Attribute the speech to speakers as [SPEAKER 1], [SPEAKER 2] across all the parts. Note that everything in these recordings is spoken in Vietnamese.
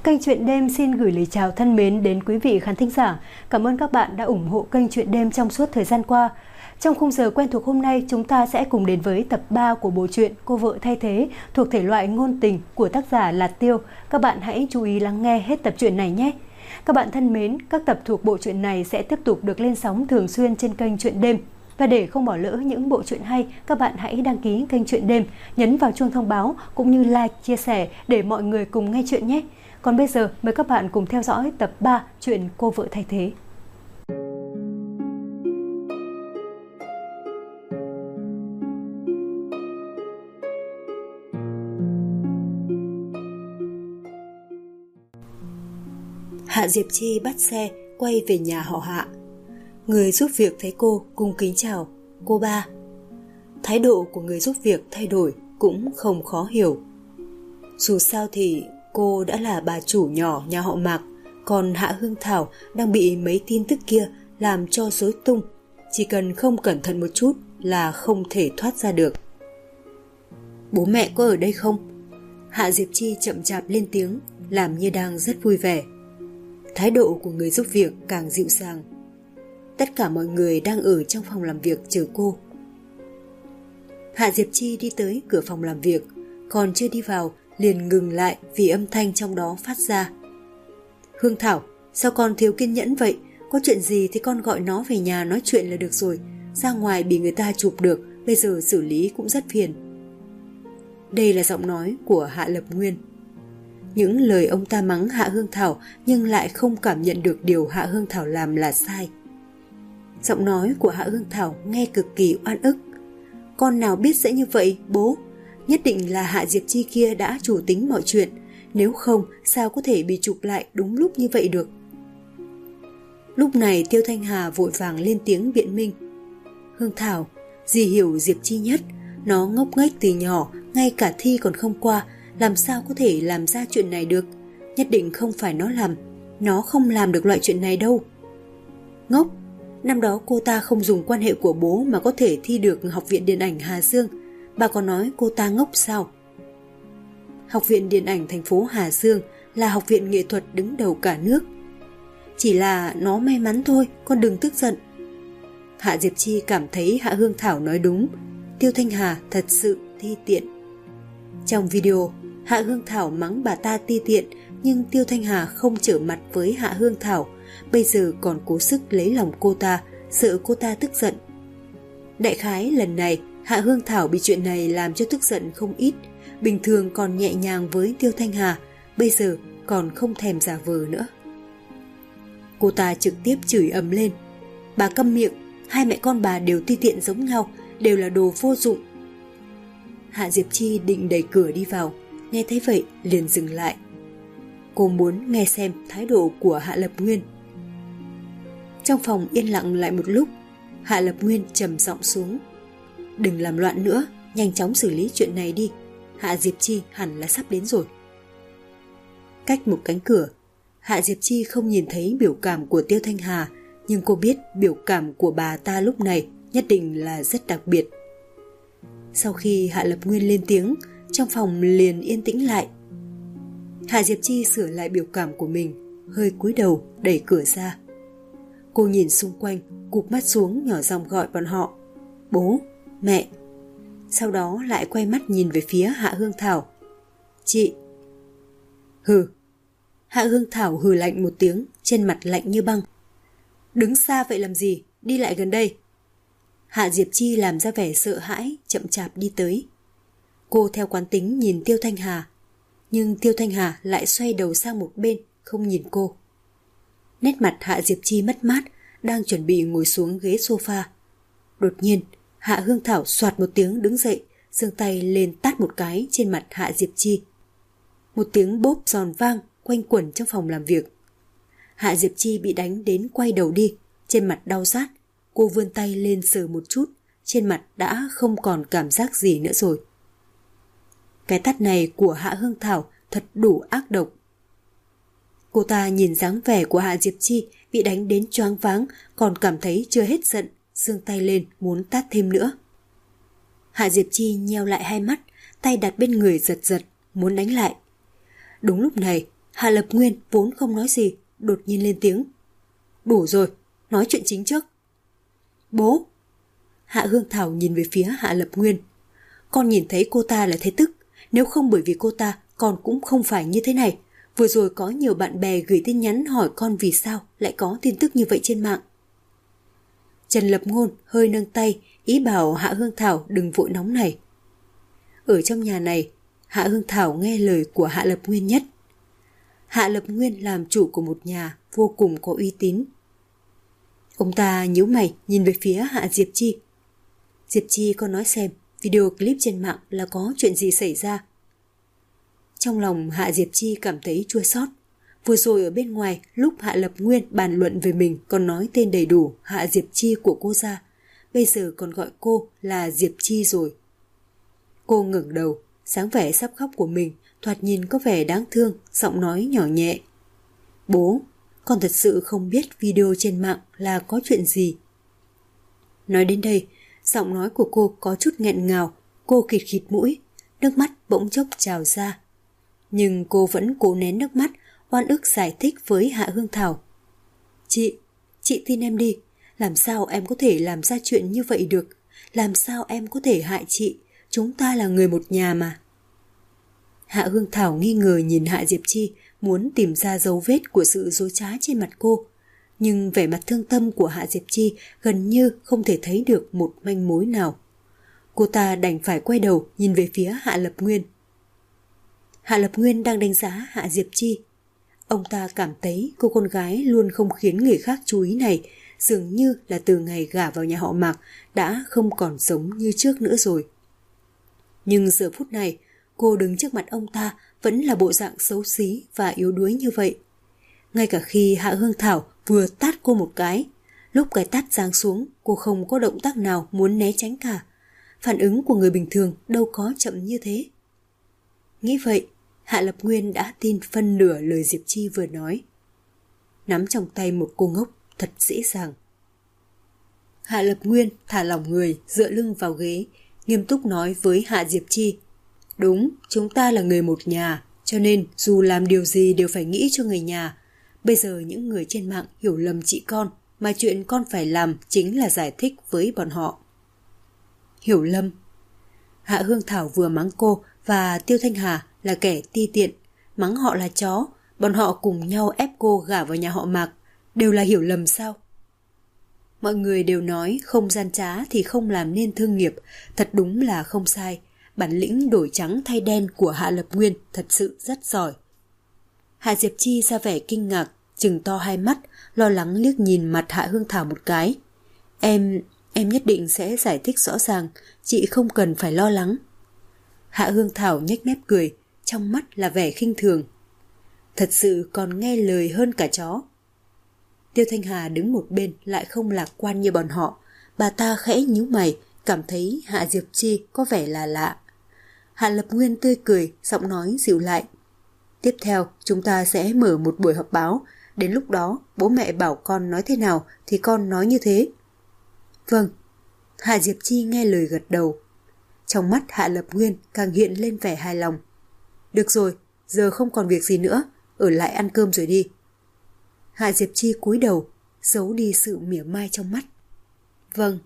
[SPEAKER 1] Kênh Chuyện Đêm xin gửi lời chào thân mến đến quý vị khán thính giả. Cảm ơn các bạn đã ủng hộ kênh Chuyện Đêm trong suốt thời gian qua. Trong khung giờ quen thuộc hôm nay, chúng ta sẽ cùng đến với tập 3 của bộ truyện Cô vợ thay thế thuộc thể loại ngôn tình của tác giả Lạt Tiêu. Các bạn hãy chú ý lắng nghe hết tập truyện này nhé. Các bạn thân mến, các tập thuộc bộ truyện này sẽ tiếp tục được lên sóng thường xuyên trên kênh Chuyện Đêm. Và để không bỏ lỡ những bộ truyện hay, các bạn hãy đăng ký kênh Chuyện Đêm, nhấn vào chuông thông báo cũng như like, chia sẻ để mọi người cùng nghe chuyện nhé. Còn bây giờ, mời các bạn cùng theo dõi tập 3 chuyện Cô vợ thay thế. Hạ Diệp Chi bắt xe quay về nhà họ Hạ. Người giúp việc thấy cô cung kính chào: "Cô ba." Thái độ của người giúp việc thay đổi cũng không khó hiểu. Dù sao thì cô đã là bà chủ nhỏ nhà họ Mạc, còn Hạ Hương Thảo đang bị mấy tin tức kia làm cho rối tung, chỉ cần không cẩn thận một chút là không thể thoát ra được. "Bố mẹ có ở đây không?" Hạ Diệp Chi chậm chạp lên tiếng, làm như đang rất vui vẻ. Thái độ của người giúp việc càng dịu dàng. Tất cả mọi người đang ở trong phòng làm việc chờ cô. Hạ Diệp Chi đi tới cửa phòng làm việc, còn chưa đi vào liền ngừng lại vì âm thanh trong đó phát ra: "Hương Thảo, sao con thiếu kiên nhẫn vậy? Có chuyện gì thì con gọi nó về nhà nói chuyện là được rồi. Ra ngoài bị người ta chụp được, bây giờ xử lý cũng rất phiền." Đây là giọng nói của Hạ Lập Nguyên. Những lời ông ta mắng Hạ Hương Thảo nhưng lại không cảm nhận được điều Hạ Hương Thảo làm là sai. Giọng nói của Hạ Hương Thảo nghe cực kỳ oan ức. "Con nào biết sẽ như vậy, bố? Nhất định là Hạ Diệp Chi kia đã chủ tính mọi chuyện. Nếu không, sao có thể bị chụp lại đúng lúc như vậy được?" Lúc này Tiêu Thanh Hà vội vàng lên tiếng biện minh: "Hương Thảo, dì hiểu Diệp Chi nhất. Nó ngốc nghếch từ nhỏ, ngay cả thi còn không qua, làm sao có thể làm ra chuyện này được? Nhất định không phải nó làm. Nó không làm được loại chuyện này đâu." "Ngốc? Năm đó cô ta không dùng quan hệ của bố mà có thể thi được Học viện Điện ảnh Hà Dương. Bà có nói cô ta ngốc sao?" Học viện Điện ảnh thành phố Hà Dương là học viện nghệ thuật đứng đầu cả nước. Chỉ là nó may mắn thôi, con đừng tức giận. Hạ Diệp Chi cảm thấy Hạ Hương Thảo nói đúng. Tiêu Thanh Hà thật sự ti tiện. Trong video, Hạ Hương Thảo mắng bà ta ti tiện, nhưng Tiêu Thanh Hà không trở mặt với Hạ Hương Thảo, bây giờ còn cố sức lấy lòng cô ta, sợ cô ta tức giận. Đại khái lần này Hạ Hương Thảo bị chuyện này làm cho tức giận không ít. Bình thường còn nhẹ nhàng với Tiêu Thanh Hà, bây giờ còn không thèm giả vờ nữa. Cô ta trực tiếp chửi ầm lên: "Bà câm miệng, hai mẹ con bà đều ti tiện giống nhau, đều là đồ vô dụng." Hạ Diệp Chi định đẩy cửa đi vào, nghe thấy vậy liền dừng lại. Cô muốn nghe xem thái độ của Hạ Lập Nguyên. Trong phòng yên lặng lại một lúc, Hạ Lập Nguyên trầm giọng xuống: "Đừng làm loạn nữa, nhanh chóng xử lý chuyện này đi. Hạ Diệp Chi hẳn là sắp đến rồi." Cách một cánh cửa, Hạ Diệp Chi không nhìn thấy biểu cảm của Tiêu Thanh Hà, nhưng cô biết biểu cảm của bà ta lúc này nhất định là rất đặc biệt. Sau khi Hạ Lập Nguyên lên tiếng, trong phòng liền yên tĩnh lại. Hạ Diệp Chi sửa lại biểu cảm của mình, hơi cúi đầu đẩy cửa ra. Cô nhìn xung quanh, cụp mắt xuống nhỏ giọng gọi bọn họ: "Bố, mẹ." Sau đó lại quay mắt nhìn về phía Hạ Hương Thảo: "Chị." "Hừ." Hạ Hương Thảo hừ lạnh một tiếng, trên mặt lạnh như băng. "Đứng xa vậy làm gì, đi lại gần đây." Hạ Diệp Chi làm ra vẻ sợ hãi, chậm chạp đi tới. Cô theo quán tính nhìn Tiêu Thanh Hà, nhưng Tiêu Thanh Hà lại xoay đầu sang một bên, không nhìn cô. Nét mặt Hạ Diệp Chi mất mát, đang chuẩn bị ngồi xuống ghế sofa. Đột nhiên, Hạ Hương Thảo xoạt một tiếng đứng dậy, giương tay lên tát một cái trên mặt Hạ Diệp Chi. Một tiếng bốp giòn vang quanh quẩn trong phòng làm việc. Hạ Diệp Chi bị đánh đến quay đầu đi, trên mặt đau rát. Cô vươn tay lên sờ một chút, trên mặt đã không còn cảm giác gì nữa rồi. Cái tát này của Hạ Hương Thảo thật đủ ác độc. Cô ta nhìn dáng vẻ của Hạ Diệp Chi bị đánh đến choáng váng, còn cảm thấy chưa hết giận, giương tay lên muốn tát thêm nữa. Hạ Diệp Chi nheo lại hai mắt, tay đặt bên người giật giật, muốn đánh lại. Đúng lúc này, Hạ Lập Nguyên vốn không nói gì, đột nhiên lên tiếng. Đủ rồi, nói chuyện chính trước. Bố! Hạ Hương Thảo nhìn về phía Hạ Lập Nguyên. Con nhìn thấy cô ta là thấy tức, nếu không bởi vì cô ta, con cũng không phải như thế này. Vừa rồi có nhiều bạn bè gửi tin nhắn hỏi con vì sao lại có tin tức như vậy trên mạng. Trần Lập Ngôn hơi nâng tay, ý bảo Hạ Hương Thảo đừng vội nóng này. Ở trong nhà này, Hạ Hương Thảo nghe lời của Hạ Lập Nguyên nhất. Hạ Lập Nguyên làm chủ của một nhà vô cùng có uy tín. Ông ta nhíu mày nhìn về phía Hạ Diệp Chi. Diệp Chi, con nói xem video clip trên mạng là có chuyện gì xảy ra. Trong lòng Hạ Diệp Chi cảm thấy chua xót. Vừa rồi ở bên ngoài, lúc Hạ Lập Nguyên bàn luận về mình còn nói tên đầy đủ Hạ Diệp Chi của cô ra. Bây giờ còn gọi cô là Diệp Chi rồi. Cô ngẩng đầu, dáng vẻ sắp khóc của mình thoạt nhìn có vẻ đáng thương, giọng nói nhỏ nhẹ. Bố, con thật sự không biết video trên mạng là có chuyện gì. Nói đến đây, giọng nói của cô có chút nghẹn ngào, cô khịt khịt mũi, nước mắt bỗng chốc trào ra. Nhưng cô vẫn cố nén nước mắt, oan ức giải thích với Hạ Hương Thảo. Chị tin em đi, làm sao em có thể làm ra chuyện như vậy được, làm sao em có thể hại chị, chúng ta là người một nhà mà. Hạ Hương Thảo nghi ngờ nhìn Hạ Diệp Chi, muốn tìm ra dấu vết của sự dối trá trên mặt cô. Nhưng vẻ mặt thương tâm của Hạ Diệp Chi gần như không thể thấy được một manh mối nào. Cô ta đành phải quay đầu nhìn về phía Hạ Lập Nguyên. Hạ Lập Nguyên đang đánh giá Hạ Diệp Chi. Ông ta cảm thấy cô con gái luôn không khiến người khác chú ý này dường như là từ ngày gả vào nhà họ Mạc đã không còn giống như trước nữa rồi. Nhưng giờ phút này, cô đứng trước mặt ông ta vẫn là bộ dạng xấu xí và yếu đuối như vậy. Ngay cả khi Hạ Hương Thảo vừa tát cô một cái, lúc cái tát giáng xuống, cô không có động tác nào muốn né tránh cả. Phản ứng của người bình thường đâu có chậm như thế. Nghĩ vậy, Hạ Lập Nguyên đã tin phân nửa lời Diệp Chi vừa nói. Nắm trong tay một cô ngốc thật dễ dàng. Hạ Lập Nguyên thả lỏng người, dựa lưng vào ghế, nghiêm túc nói với Hạ Diệp Chi. Đúng, chúng ta là người một nhà, cho nên dù làm điều gì đều phải nghĩ cho người nhà. Bây giờ những người trên mạng hiểu lầm chị con, mà chuyện con phải làm chính là giải thích với bọn họ. Hiểu lầm? Hạ Hương Thảo vừa mắng cô và Tiêu Thanh Hà là kẻ ti tiện, mắng họ là chó, bọn họ cùng nhau ép cô gả vào nhà họ Mạc, đều là hiểu lầm sao? Mọi người đều nói không gian trá thì không làm nên thương nghiệp, thật đúng là không sai. Bản lĩnh đổi trắng thay đen của Hạ Lập Nguyên thật sự rất giỏi. Hạ Diệp Chi ra vẻ kinh ngạc, trừng to hai mắt, lo lắng liếc nhìn mặt Hạ Hương Thảo một cái. Em nhất định sẽ giải thích rõ ràng, chị không cần phải lo lắng. Hạ Hương Thảo nhếch mép cười, trong mắt là vẻ khinh thường. Thật sự còn nghe lời hơn cả chó. Tiêu Thanh Hà đứng một bên lại không lạc quan như bọn họ. Bà ta khẽ nhíu mày, cảm thấy Hạ Diệp Chi có vẻ là lạ. Hạ Lập Nguyên tươi cười, giọng nói dịu lại. Tiếp theo chúng ta sẽ mở một buổi họp báo. Đến lúc đó bố mẹ bảo con nói thế nào thì con nói như thế. Vâng. Hạ Diệp Chi nghe lời gật đầu. Trong mắt Hạ Lập Nguyên càng hiện lên vẻ hài lòng. Được rồi, giờ không còn việc gì nữa, ở lại ăn cơm rồi đi. Hạ Diệp Chi cúi đầu, giấu đi sự mỉa mai trong mắt. Vâng.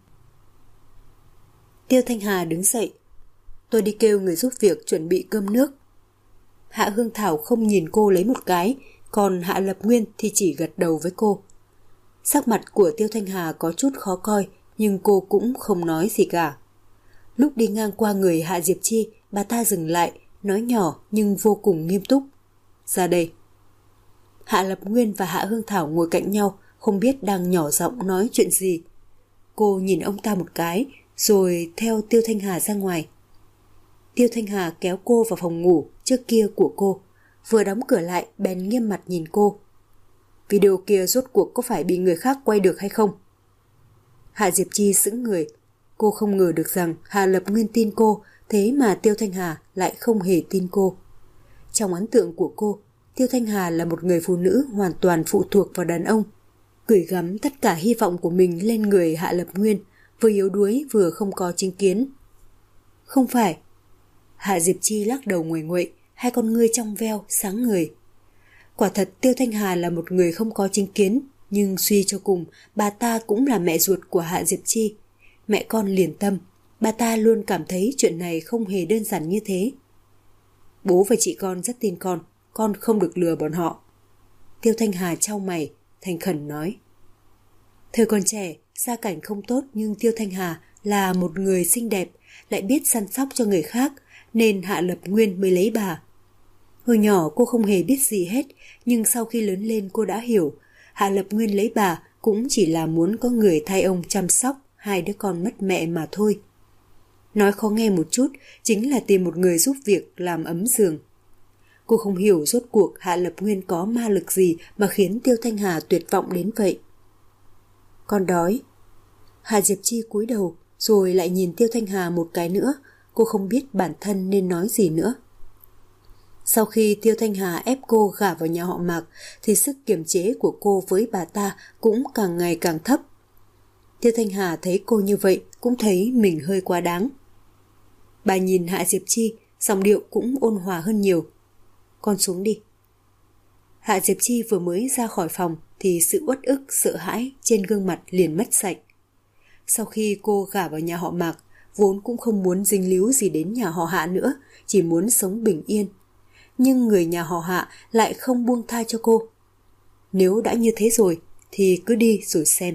[SPEAKER 1] Tiêu Thanh Hà đứng dậy. Tôi đi kêu người giúp việc chuẩn bị cơm nước. Hạ Hương Thảo không nhìn cô lấy một cái, còn Hạ Lập Nguyên thì chỉ gật đầu với cô. Sắc mặt của Tiêu Thanh Hà có chút khó coi, nhưng cô cũng không nói gì cả. Lúc đi ngang qua người Hạ Diệp Chi, bà ta dừng lại, nói nhỏ nhưng vô cùng nghiêm túc. Ra đây. Hạ Lập Nguyên và Hạ Hương Thảo ngồi cạnh nhau, không biết đang nhỏ giọng nói chuyện gì. Cô nhìn ông ta một cái, rồi theo Tiêu Thanh Hà ra ngoài. Tiêu Thanh Hà kéo cô vào phòng ngủ trước kia của cô, vừa đóng cửa lại bèn nghiêm mặt nhìn cô. Video kia rốt cuộc có phải bị người khác quay được hay không? Hạ Diệp Chi sững người, cô không ngờ được rằng Hạ Lập Nguyên tin cô, thế mà Tiêu Thanh Hà lại không hề tin cô. Trong ấn tượng của cô, Tiêu Thanh Hà là một người phụ nữ hoàn toàn phụ thuộc vào đàn ông, gửi gắm tất cả hy vọng của mình lên người Hạ Lập Nguyên, vừa yếu đuối vừa không có chính kiến. Không phải. Hạ Diệp Chi lắc đầu nguội nguội, hai con ngươi trong veo sáng ngời. Quả thật Tiêu Thanh Hà là một người không có chính kiến, nhưng suy cho cùng, bà ta cũng là mẹ ruột của Hạ Diệp Chi. Mẹ con liền tâm, bà ta luôn cảm thấy chuyện này không hề đơn giản như thế. Bố và chị con rất tin con không được lừa bọn họ. Tiêu Thanh Hà chau mày, thành khẩn nói. Thời còn trẻ, gia cảnh không tốt nhưng Tiêu Thanh Hà là một người xinh đẹp, lại biết săn sóc cho người khác, nên Hạ Lập Nguyên mới lấy bà. Hồi nhỏ cô không hề biết gì hết, nhưng sau khi lớn lên cô đã hiểu, Hạ Lập Nguyên lấy bà cũng chỉ là muốn có người thay ông chăm sóc hai đứa con mất mẹ mà thôi. Nói khó nghe một chút, chính là tìm một người giúp việc làm ấm giường. Cô không hiểu rốt cuộc Hạ Lập Nguyên có ma lực gì mà khiến Tiêu Thanh Hà tuyệt vọng đến vậy. Con đói. Hạ Diệp Chi cúi đầu, rồi lại nhìn Tiêu Thanh Hà một cái nữa, cô không biết bản thân nên nói gì nữa. Sau khi Tiêu Thanh Hà ép cô gả vào nhà họ Mạc, thì sức kiềm chế của cô với bà ta cũng càng ngày càng thấp. Tiêu Thanh Hà thấy cô như vậy cũng thấy mình hơi quá đáng. Bà nhìn Hạ Diệp Chi, giọng điệu cũng ôn hòa hơn nhiều. Con xuống đi. Hạ Diệp Chi vừa mới ra khỏi phòng thì sự uất ức, sợ hãi trên gương mặt liền mất sạch. Sau khi cô gả vào nhà họ Mạc, vốn cũng không muốn dính líu gì đến nhà họ Hạ nữa, chỉ muốn sống bình yên. Nhưng người nhà họ Hạ lại không buông tha cho cô. Nếu đã như thế rồi thì cứ đi rồi xem.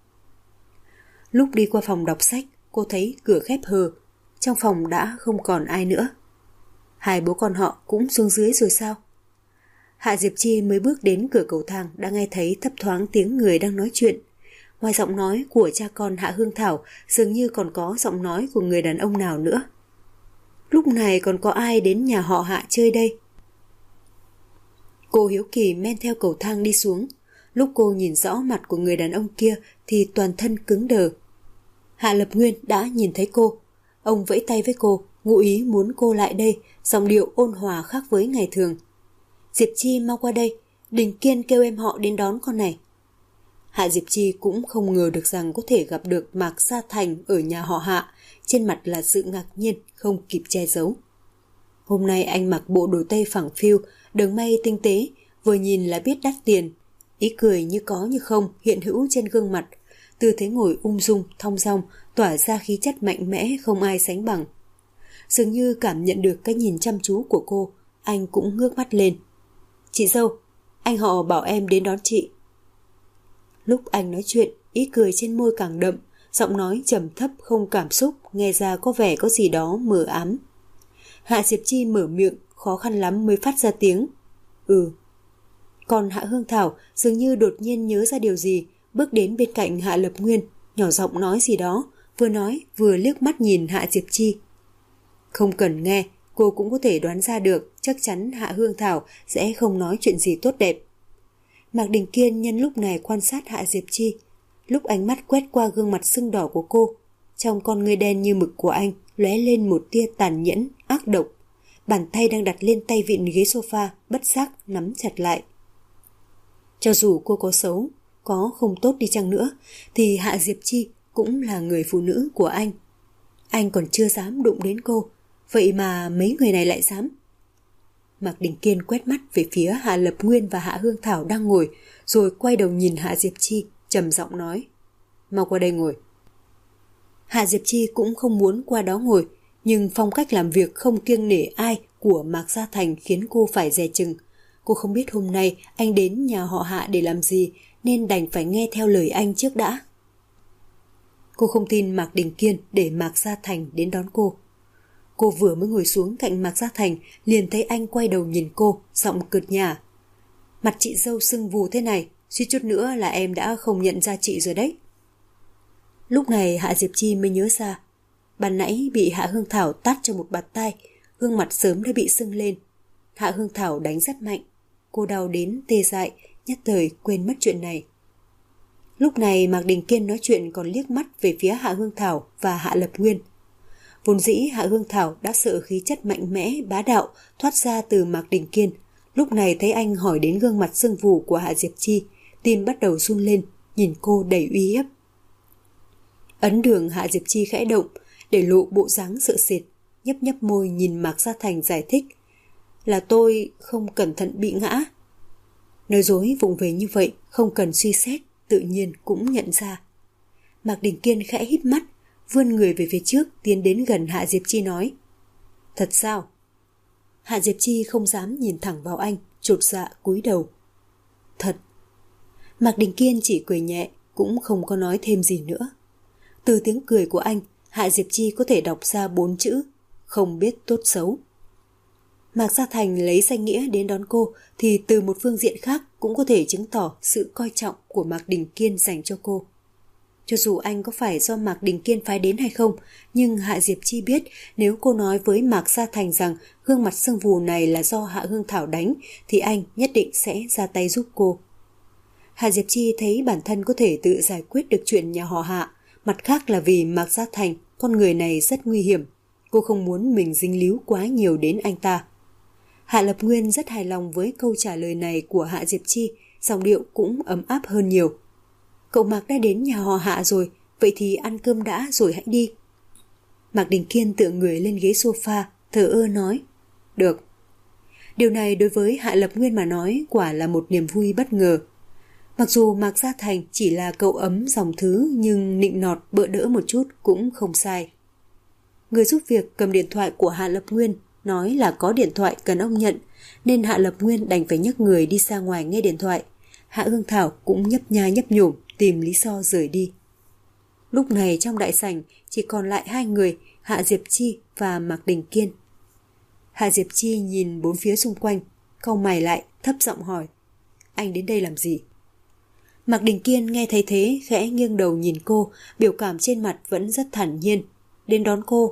[SPEAKER 1] Lúc đi qua phòng đọc sách, cô thấy cửa khép hờ, trong phòng đã không còn ai nữa. Hai bố con họ cũng xuống dưới rồi sao? Hạ Diệp Chi mới bước đến cửa cầu thang đã nghe thấy thấp thoáng tiếng người đang nói chuyện. Ngoài giọng nói của cha con Hạ Hương Thảo, dường như còn có giọng nói của người đàn ông nào nữa. Lúc này còn có ai đến nhà họ Hạ chơi đây? Cô hiếu kỳ men theo cầu thang đi xuống. Lúc cô nhìn rõ mặt của người đàn ông kia thì toàn thân cứng đờ. Hạ Lập Nguyên đã nhìn thấy cô. Ông vẫy tay với cô, ngụ ý muốn cô lại đây, giọng điệu ôn hòa khác với ngày thường. Diệp Chi mau qua đây, Đình Kiên kêu em họ đến đón con này. Hạ Diệp Chi cũng không ngờ được rằng có thể gặp được Mạc Gia Thành ở nhà họ Hạ, trên mặt là sự ngạc nhiên không kịp che giấu. Hôm nay anh mặc bộ đồ tây phẳng phiu, đường may tinh tế, vừa nhìn là biết đắt tiền. Ý cười như có như không hiện hữu trên gương mặt, tư thế ngồi ung dung, thong dong, tỏa ra khí chất mạnh mẽ không ai sánh bằng. Dường như cảm nhận được cái nhìn chăm chú của cô, anh cũng ngước mắt lên. Chị dâu, anh họ bảo em đến đón chị. Lúc anh nói chuyện, ý cười trên môi càng đậm, giọng nói trầm thấp không cảm xúc, nghe ra có vẻ có gì đó mờ ám. Hạ Diệp Chi mở miệng, khó khăn lắm mới phát ra tiếng. Ừ. Còn Hạ Hương Thảo dường như đột nhiên nhớ ra điều gì, bước đến bên cạnh Hạ Lập Nguyên, nhỏ giọng nói gì đó, vừa nói vừa liếc mắt nhìn Hạ Diệp Chi. Không cần nghe, cô cũng có thể đoán ra được, chắc chắn Hạ Hương Thảo sẽ không nói chuyện gì tốt đẹp. Mạc Đình Kiên nhân lúc này quan sát Hạ Diệp Chi. Lúc ánh mắt quét qua gương mặt sưng đỏ của cô, trong con ngươi đen như mực của anh lóe lên một tia tàn nhẫn, ác độc. Bàn tay đang đặt lên tay vịn ghế sofa bất giác nắm chặt lại. Cho dù cô có xấu, có không tốt đi chăng nữa, thì Hạ Diệp Chi cũng là người phụ nữ của anh. Anh còn chưa dám đụng đến cô, vậy mà mấy người này lại dám. Mạc Đình Kiên quét mắt về phía Hạ Lập Nguyên và Hạ Hương Thảo đang ngồi, rồi quay đầu nhìn Hạ Diệp Chi, trầm giọng nói. Mau qua đây ngồi. Hạ Diệp Chi cũng không muốn qua đó ngồi, nhưng phong cách làm việc không kiêng nể ai của Mạc Gia Thành khiến cô phải dè chừng. Cô không biết hôm nay anh đến nhà họ Hạ để làm gì, nên đành phải nghe theo lời anh trước đã. Cô không tin Mạc Đình Kiên để Mạc Gia Thành đến đón cô. Cô vừa mới ngồi xuống cạnh Mạc Gia Thành, liền thấy anh quay đầu nhìn cô, giọng cợt nhả. Mặt chị dâu sưng vù thế này, suýt chút nữa là em đã không nhận ra chị rồi đấy. Lúc này Hạ Diệp Chi mới nhớ ra, ban nãy bị Hạ Hương Thảo tát cho một bạt tai, gương mặt sớm đã bị sưng lên. Hạ Hương Thảo đánh rất mạnh, cô đau đến tê dại, nhất thời quên mất chuyện này. Lúc này Mạc Đình Kiên nói chuyện còn liếc mắt về phía Hạ Hương Thảo và Hạ Lập Nguyên. Vốn dĩ Hạ Hương Thảo đã sợ khí chất mạnh mẽ, bá đạo thoát ra từ Mạc Đình Kiên. Lúc này thấy anh hỏi đến gương mặt sưng vù của Hạ Diệp Chi, tim bắt đầu run lên, nhìn cô đầy uy hiếp. Ấn đường Hạ Diệp Chi khẽ động, để lộ bộ dáng sợ sệt, nhấp nhấp môi nhìn Mạc Gia Thành giải thích. Là tôi không cẩn thận bị ngã. Nói dối vụng về như vậy không cần suy xét, tự nhiên cũng nhận ra. Mạc Đình Kiên khẽ híp mắt, vươn người về phía trước, tiến đến gần Hạ Diệp Chi nói: Thật sao? Hạ Diệp Chi không dám nhìn thẳng vào anh, chột dạ cúi đầu. Thật. Mạc Đình Kiên chỉ cười nhẹ, cũng không có nói thêm gì nữa. Từ tiếng cười của anh, Hạ Diệp Chi có thể đọc ra 4 chữ: không biết tốt xấu. Mạc Gia Thành lấy danh nghĩa đến đón cô thì từ một phương diện khác cũng có thể chứng tỏ sự coi trọng của Mạc Đình Kiên dành cho cô. Cho dù anh có phải do Mạc Đình Kiên phái đến hay không, nhưng Hạ Diệp Chi biết nếu cô nói với Mạc Gia Thành rằng gương mặt sưng vù này là do Hạ Hương Thảo đánh thì anh nhất định sẽ ra tay giúp cô. Hạ Diệp Chi thấy bản thân có thể tự giải quyết được chuyện nhà họ Hạ, mặt khác là vì Mạc Gia Thành, con người này rất nguy hiểm. Cô không muốn mình dính líu quá nhiều đến anh ta. Hạ Lập Nguyên rất hài lòng với câu trả lời này của Hạ Diệp Chi, giọng điệu cũng ấm áp hơn nhiều. Cậu Mạc đã đến nhà họ Hạ rồi, vậy thì ăn cơm đã rồi hãy đi. Mạc Đình Kiên tựa người lên ghế sofa, thờ ơ nói: Được. Điều này đối với Hạ Lập Nguyên mà nói quả là một niềm vui bất ngờ. Mặc dù Mạc Gia Thành chỉ là cậu ấm dòng thứ, nhưng nịnh nọt bợ đỡ một chút cũng không sai. Người giúp việc cầm điện thoại của Hạ Lập Nguyên, nói là có điện thoại cần ông nhận, nên Hạ Lập Nguyên đành phải nhấc người đi ra ngoài nghe điện thoại. Hạ Hương Thảo cũng nhấp nha nhấp nhổm tìm lý do rời đi. Lúc này trong đại sảnh chỉ còn lại hai người, Hạ Diệp Chi và Mạc Đình Kiên. Hạ Diệp Chi nhìn bốn phía xung quanh, cau mày lại, thấp giọng hỏi: Anh đến đây làm gì? Mạc Đình Kiên nghe thấy thế, khẽ nghiêng đầu nhìn cô, biểu cảm trên mặt vẫn rất thản nhiên. Đến đón cô.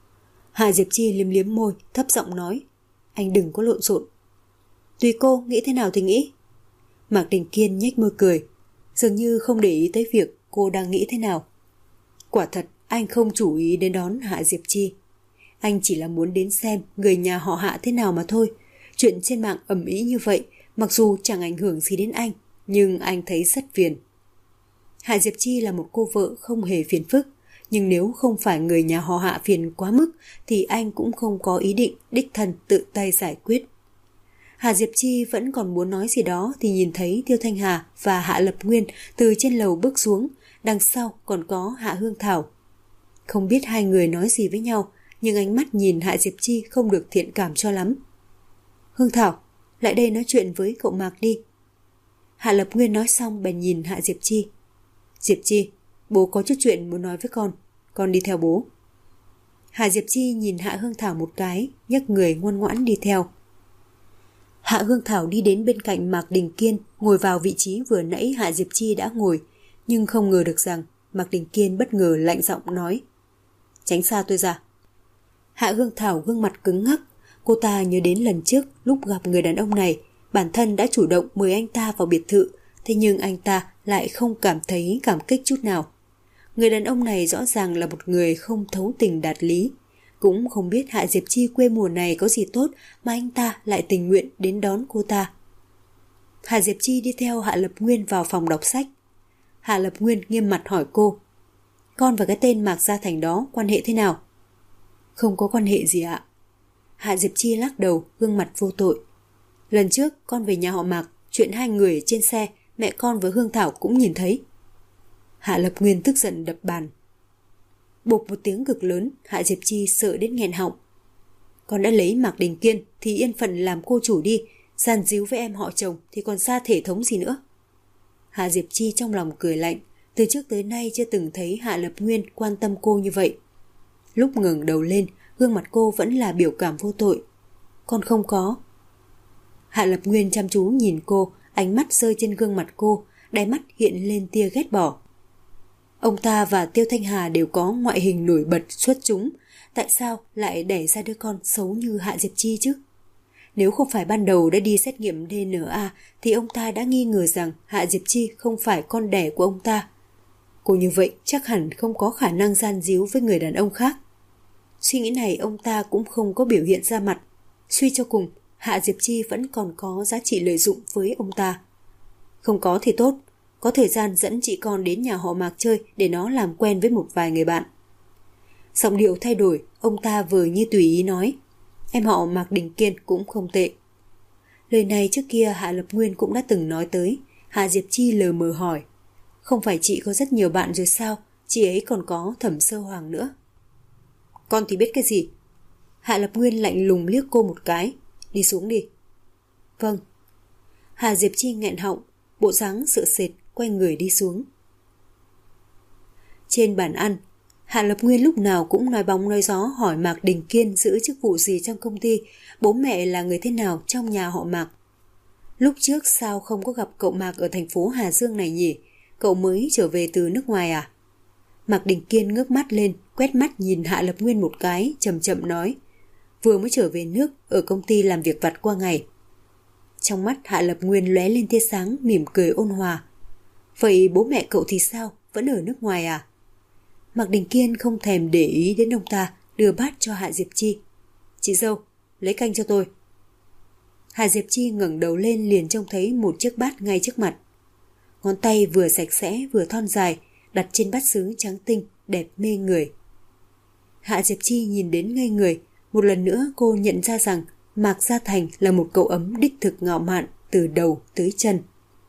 [SPEAKER 1] Hạ Diệp Chi liếm liếm môi, thấp giọng nói: Anh đừng có lộn xộn. Tùy cô nghĩ thế nào thì nghĩ. Mạc Đình Kiên nhếch môi cười, dường như không để ý tới việc cô đang nghĩ thế nào. Quả thật anh không chủ ý đến đón Hạ Diệp Chi. Anh chỉ là muốn đến xem người nhà họ Hạ thế nào mà thôi. Chuyện trên mạng ầm ĩ như vậy, mặc dù chẳng ảnh hưởng gì đến anh, nhưng anh thấy rất phiền. Hạ Diệp Chi là một cô vợ không hề phiền phức, nhưng nếu không phải người nhà họ Hạ phiền quá mức thì anh cũng không có ý định đích thân tự tay giải quyết. Hạ Diệp Chi vẫn còn muốn nói gì đó thì nhìn thấy Tiêu Thanh Hà và Hạ Lập Nguyên từ trên lầu bước xuống, đằng sau còn có Hạ Hương Thảo. Không biết hai người nói gì với nhau, nhưng ánh mắt nhìn Hạ Diệp Chi không được thiện cảm cho lắm. Hương Thảo, lại đây nói chuyện với cậu Mạc đi. Hạ Lập Nguyên nói xong bèn nhìn Hạ Diệp Chi. Diệp Chi, bố có chút chuyện muốn nói với con đi theo bố. Hạ Diệp Chi nhìn Hạ Hương Thảo một cái, nhấc người ngoan ngoãn đi theo. Hạ Hương Thảo đi đến bên cạnh Mạc Đình Kiên, ngồi vào vị trí vừa nãy Hạ Diệp Chi đã ngồi, nhưng không ngờ được rằng Mạc Đình Kiên bất ngờ lạnh giọng nói: Tránh xa tôi ra. Hạ Hương Thảo gương mặt cứng ngắc, cô ta nhớ đến lần trước lúc gặp người đàn ông này, bản thân đã chủ động mời anh ta vào biệt thự, thế nhưng anh ta lại không cảm thấy cảm kích chút nào. Người đàn ông này rõ ràng là một người không thấu tình đạt lý. Cũng không biết Hạ Diệp Chi quê mùa này có gì tốt mà anh ta lại tình nguyện đến đón cô ta. Hạ Diệp Chi đi theo Hạ Lập Nguyên vào phòng đọc sách. Hạ Lập Nguyên nghiêm mặt hỏi cô: Con và cái tên Mạc Gia Thành đó quan hệ thế nào? Không có quan hệ gì ạ. Hạ Diệp Chi lắc đầu, gương mặt vô tội. Lần trước con về nhà họ Mạc, chuyện hai người ở trên xe, mẹ con với Hương Thảo cũng nhìn thấy. Hạ Lập Nguyên tức giận đập bàn. Bụp một tiếng cực lớn, Hạ Diệp Chi sợ đến nghẹn họng. Con đã lấy Mạc Đình Kiên thì yên phận làm cô chủ đi, gian díu với em họ chồng thì còn xa thể thống gì nữa. Hạ Diệp Chi trong lòng cười lạnh, từ trước tới nay chưa từng thấy Hạ Lập Nguyên quan tâm cô như vậy. Lúc ngẩng đầu lên, gương mặt cô vẫn là biểu cảm vô tội. Con không có. Hạ Lập Nguyên chăm chú nhìn cô, ánh mắt rơi trên gương mặt cô, đáy mắt hiện lên tia ghét bỏ. Ông ta và Tiêu Thanh Hà đều có ngoại hình nổi bật xuất chúng, tại sao lại đẻ ra đứa con xấu như Hạ Diệp Chi chứ? Nếu không phải ban đầu đã đi xét nghiệm DNA thì ông ta đã nghi ngờ rằng Hạ Diệp Chi không phải con đẻ của ông ta. Cô như vậy chắc hẳn không có khả năng gian díu với người đàn ông khác. Suy nghĩ này ông ta cũng không có biểu hiện ra mặt. Suy cho cùng, Hạ Diệp Chi vẫn còn có giá trị lợi dụng với ông ta. Không có thì tốt, có thời gian dẫn chị con đến nhà họ Mạc chơi để nó làm quen với một vài người bạn. Giọng điệu thay đổi, ông ta vừa như tùy ý nói: Em họ Mạc Đình Kiên cũng không tệ. Lời này trước kia Hạ Lập Nguyên cũng đã từng nói tới. Hạ Diệp Chi lờ mờ hỏi, không phải chị có rất nhiều bạn rồi sao? Chị ấy còn có Thẩm Sơ Hoàng nữa. Con thì biết cái gì? Hạ Lập Nguyên lạnh lùng liếc cô một cái. Đi xuống đi. Vâng. Hạ Diệp Chi nghẹn họng, bộ dáng sợ sệt, quay người đi xuống. Trên bàn ăn, Hạ Lập Nguyên lúc nào cũng nói bóng nói gió hỏi Mạc Đình Kiên giữ chức vụ gì trong công ty, bố mẹ là người thế nào trong nhà họ Mạc. Lúc trước sao không có gặp cậu Mạc ở thành phố Hà Dương này nhỉ? Cậu mới trở về từ nước ngoài à? Mạc Đình Kiên ngước mắt lên, quét mắt nhìn Hạ Lập Nguyên một cái, chậm chậm nói, vừa mới trở về nước, ở công ty làm việc vặt qua ngày. Trong mắt Hạ Lập Nguyên lóe lên tia sáng, mỉm cười ôn hòa. Vậy bố mẹ cậu thì sao? Vẫn ở nước ngoài à? Mạc Đình Kiên không thèm để ý đến ông ta, đưa bát cho Hạ Diệp Chi. Chị dâu, lấy canh cho tôi. Hạ Diệp Chi ngẩng đầu lên liền trông thấy một chiếc bát ngay trước mặt. Ngón tay vừa sạch sẽ vừa thon dài, đặt trên bát sứ trắng tinh, đẹp mê người. Hạ Diệp Chi nhìn đến ngây người, một lần nữa cô nhận ra rằng Mạc Gia Thành là một cậu ấm đích thực ngạo mạn từ đầu tới chân.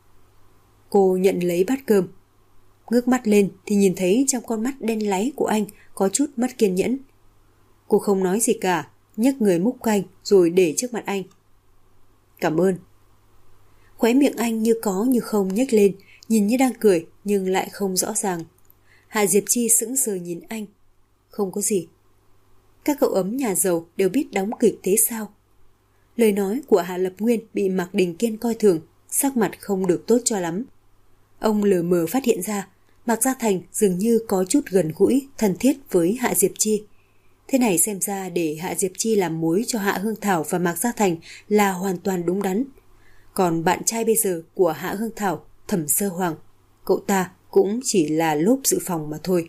[SPEAKER 1] Cô nhận lấy bát cơm. Ngước mắt lên thì nhìn thấy trong con mắt đen láy của anh có chút mất kiên nhẫn. Cô không nói gì cả, nhấc người múc canh rồi để trước mặt anh. Cảm ơn. Khóe miệng anh như có như không nhếch lên, nhìn như đang cười nhưng lại không rõ ràng. Hạ Diệp Chi sững sờ nhìn anh. Không có gì. Các cậu ấm nhà giàu đều biết đóng kịch thế sao? Lời nói của Hạ Lập Nguyên bị Mạc Đình Kiên coi thường, sắc mặt không được tốt cho lắm. Ông lờ mờ phát hiện ra Mạc Gia Thành dường như có chút gần gũi, thân thiết với Hạ Diệp Chi. Thế này xem ra để Hạ Diệp Chi làm mối cho Hạ Hương Thảo và Mạc Gia Thành là hoàn toàn đúng đắn. Còn bạn trai bây giờ của Hạ Hương Thảo, Thẩm Sơ Hoàng, cậu ta cũng chỉ là lốp dự phòng mà thôi.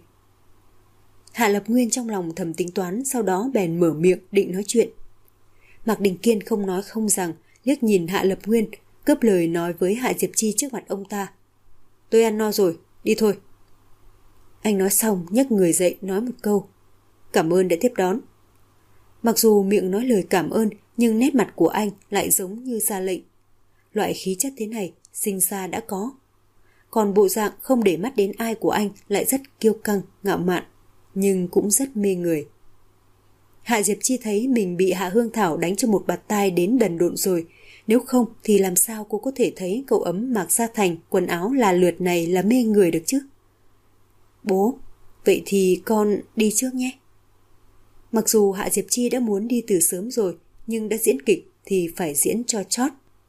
[SPEAKER 1] Hạ Lập Nguyên trong lòng thầm tính toán, sau đó bèn mở miệng định nói chuyện. Mạc Đình Kiên không nói không rằng, liếc nhìn Hạ Lập Nguyên, cướp lời nói với Hạ Diệp Chi trước mặt ông ta. Tôi ăn no rồi, đi thôi. Anh nói xong nhấc người dậy nói một câu. Cảm ơn đã tiếp đón. Mặc dù miệng nói lời cảm ơn, nhưng nét mặt của anh lại giống như ra lệnh. Loại khí chất thế này sinh ra đã có. Còn bộ dạng không để mắt đến ai của anh lại rất kiêu căng, ngạo mạn, nhưng cũng rất mê người. Hạ Diệp Chi thấy mình bị Hạ Hương Thảo đánh cho một bạt tai đến đần độn rồi. Nếu không thì làm sao cô có thể thấy cậu ấm Mạc Gia Thành quần áo là lượt này là mê người được chứ? Bố, vậy thì con đi trước nhé. Mặc dù Hạ Diệp Chi đã muốn đi từ sớm rồi, nhưng đã diễn kịch thì phải diễn cho chót.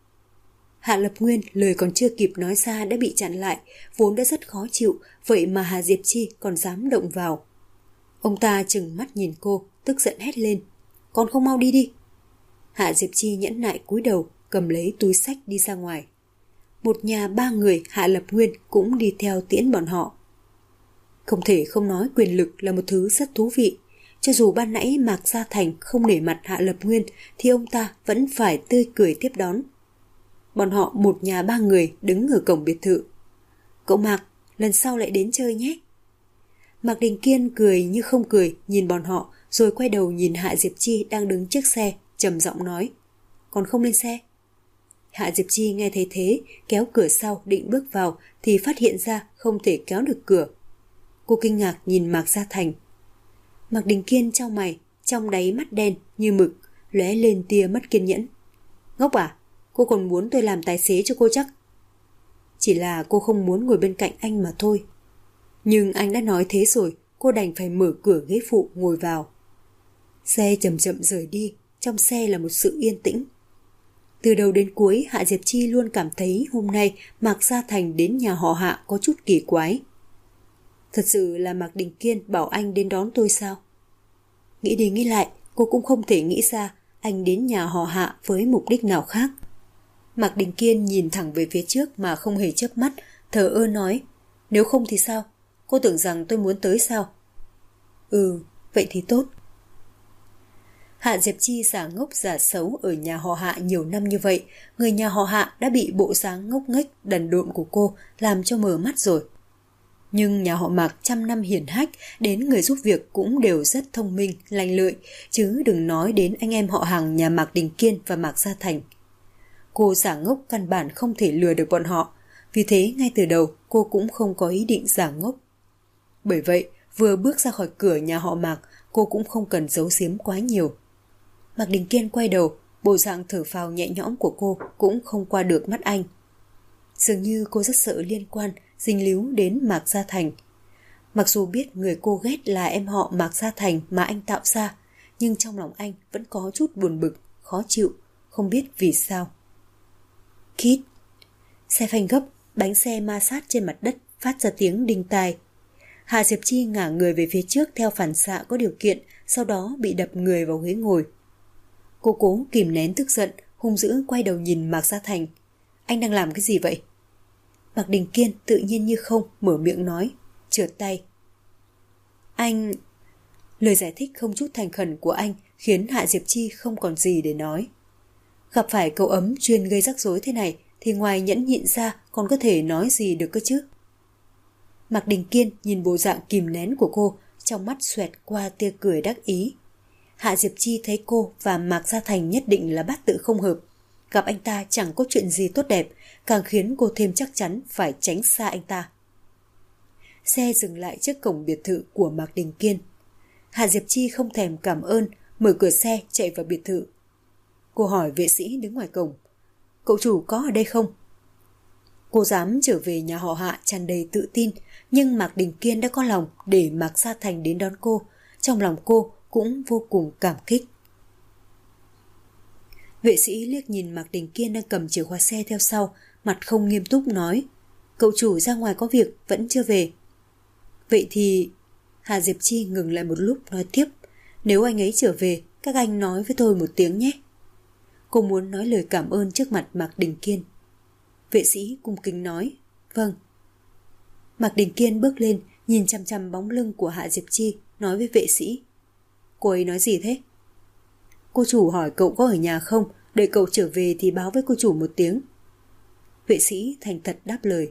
[SPEAKER 1] Hạ Lập Nguyên lời còn chưa kịp nói ra đã bị chặn lại, vốn đã rất khó chịu, vậy mà Hạ Diệp Chi còn dám động vào. Ông ta trừng mắt nhìn cô, tức giận hét lên. Con không mau đi đi. Hạ Diệp Chi nhẫn nại cúi đầu, cầm lấy túi xách đi ra ngoài. Một nhà ba người Hạ Lập Nguyên cũng đi theo tiễn bọn họ. Không thể không nói quyền lực là một thứ rất thú vị. Cho dù ban nãy Mạc Gia Thành không nể mặt Hạ Lập Nguyên thì ông ta vẫn phải tươi cười tiếp đón. Bọn họ một nhà ba người đứng ở cổng biệt thự. Cậu Mạc, lần sau lại đến chơi nhé. Mạc Đình Kiên cười như không cười nhìn bọn họ, rồi quay đầu nhìn Hạ Diệp Chi đang đứng trước xe, trầm giọng nói. Còn không lên xe? Hạ Diệp Chi nghe thấy thế, kéo cửa sau định bước vào thì phát hiện ra không thể kéo được cửa. Cô kinh ngạc nhìn Mạc Gia Thành. Mạc Đình Kiên chau mày, trong đáy mắt đen như mực, lóe lên tia mất kiên nhẫn. Ngốc à? Cô còn muốn tôi làm tài xế cho cô chắc? Chỉ là cô không muốn ngồi bên cạnh anh mà thôi. Nhưng anh đã nói thế rồi, cô đành phải mở cửa ghế phụ ngồi vào. Xe chậm chậm rời đi, trong xe là một sự yên tĩnh. Từ đầu đến cuối Hạ Diệp Chi luôn cảm thấy hôm nay Mạc Gia Thành đến nhà họ Hạ có chút kỳ quái. Thật sự là Mạc Đình Kiên bảo anh đến đón tôi sao? Nghĩ đi nghĩ lại, cô cũng không thể nghĩ ra anh đến nhà họ Hạ với mục đích nào khác. Mạc Đình Kiên nhìn thẳng về phía trước mà không hề chớp mắt, thờ ơ nói. Nếu không thì sao? Cô tưởng rằng tôi muốn tới sao? Vậy thì tốt. Hạ Diệp Chi giả ngốc giả xấu ở nhà họ Hạ nhiều năm như vậy, người nhà họ Hạ đã bị bộ dáng ngốc nghếch đần độn của cô làm cho mờ mắt rồi. Nhưng nhà họ Mạc trăm năm hiển hách, đến người giúp việc cũng đều rất thông minh, lanh lợi, chứ đừng nói đến anh em họ hàng nhà Mạc Đình Kiên và Mạc Gia Thành. Cô giả ngốc căn bản không thể lừa được bọn họ, vì thế ngay từ đầu cô cũng không có ý định giả ngốc. Bởi vậy, vừa bước ra khỏi cửa nhà họ Mạc, cô cũng không cần giấu giếm quá nhiều. Mạc Đình Kiên quay đầu, bộ dạng thở phào nhẹ nhõm của cô cũng không qua được mắt anh. Dường như cô rất sợ liên quan, dính líu đến Mạc Gia Thành. Mặc dù biết người cô ghét là em họ Mạc Gia Thành mà anh tạo ra, nhưng trong lòng anh vẫn có chút buồn bực, khó chịu, không biết vì sao. Kít. Xe phanh gấp, bánh xe ma sát trên mặt đất phát ra tiếng đinh tai. Hạ Diệp Chi ngả người về phía trước theo phản xạ có điều kiện, sau đó bị đập người vào ghế ngồi. Cô cố kìm nén tức giận, hung dữ quay đầu nhìn Mạc Gia Thành. Anh đang làm cái gì vậy? Mạc Đình Kiên tự nhiên như không mở miệng nói, trượt tay. Anh... Lời giải thích không chút thành khẩn của anh khiến Hạ Diệp Chi không còn gì để nói. Gặp phải cậu ấm chuyên gây rắc rối thế này thì ngoài nhẫn nhịn ra còn có thể nói gì được cơ chứ? Mạc Đình Kiên nhìn bộ dạng kìm nén của cô, trong mắt xoẹt qua tia cười đắc ý. Hạ Diệp Chi thấy cô và Mạc Gia Thành nhất định là bát tự không hợp. Gặp anh ta chẳng có chuyện gì tốt đẹp, càng khiến cô thêm chắc chắn phải tránh xa anh ta. Xe dừng lại trước cổng biệt thự của Mạc Đình Kiên. Hạ Diệp Chi không thèm cảm ơn, mở cửa xe chạy vào biệt thự. Cô hỏi vệ sĩ đứng ngoài cổng, cậu chủ có ở đây không? Cô dám trở về nhà họ Hạ tràn đầy tự tin, nhưng Mạc Đình Kiên đã có lòng để Mạc Gia Thành đến đón cô. Trong lòng cô cũng vô cùng cảm kích. Vệ sĩ liếc nhìn Mạc Đình Kiên đang cầm chìa khóa xe theo sau, mặt không nghiêm túc nói, cậu chủ ra ngoài có việc, vẫn chưa về. Vậy thì... Hà Diệp Chi ngừng lại một lúc nói tiếp, nếu anh ấy trở về, các anh nói với tôi một tiếng nhé. Cô muốn nói lời cảm ơn trước mặt Mạc Đình Kiên. Vệ sĩ cung kính nói, vâng. Mạc Đình Kiên bước lên, nhìn chăm chăm bóng lưng của Hạ Diệp Chi, nói với vệ sĩ. Cô ấy nói gì thế? Cô chủ hỏi cậu có ở nhà không, đợi cậu trở về thì báo với cô chủ một tiếng. Vệ sĩ thành thật đáp lời.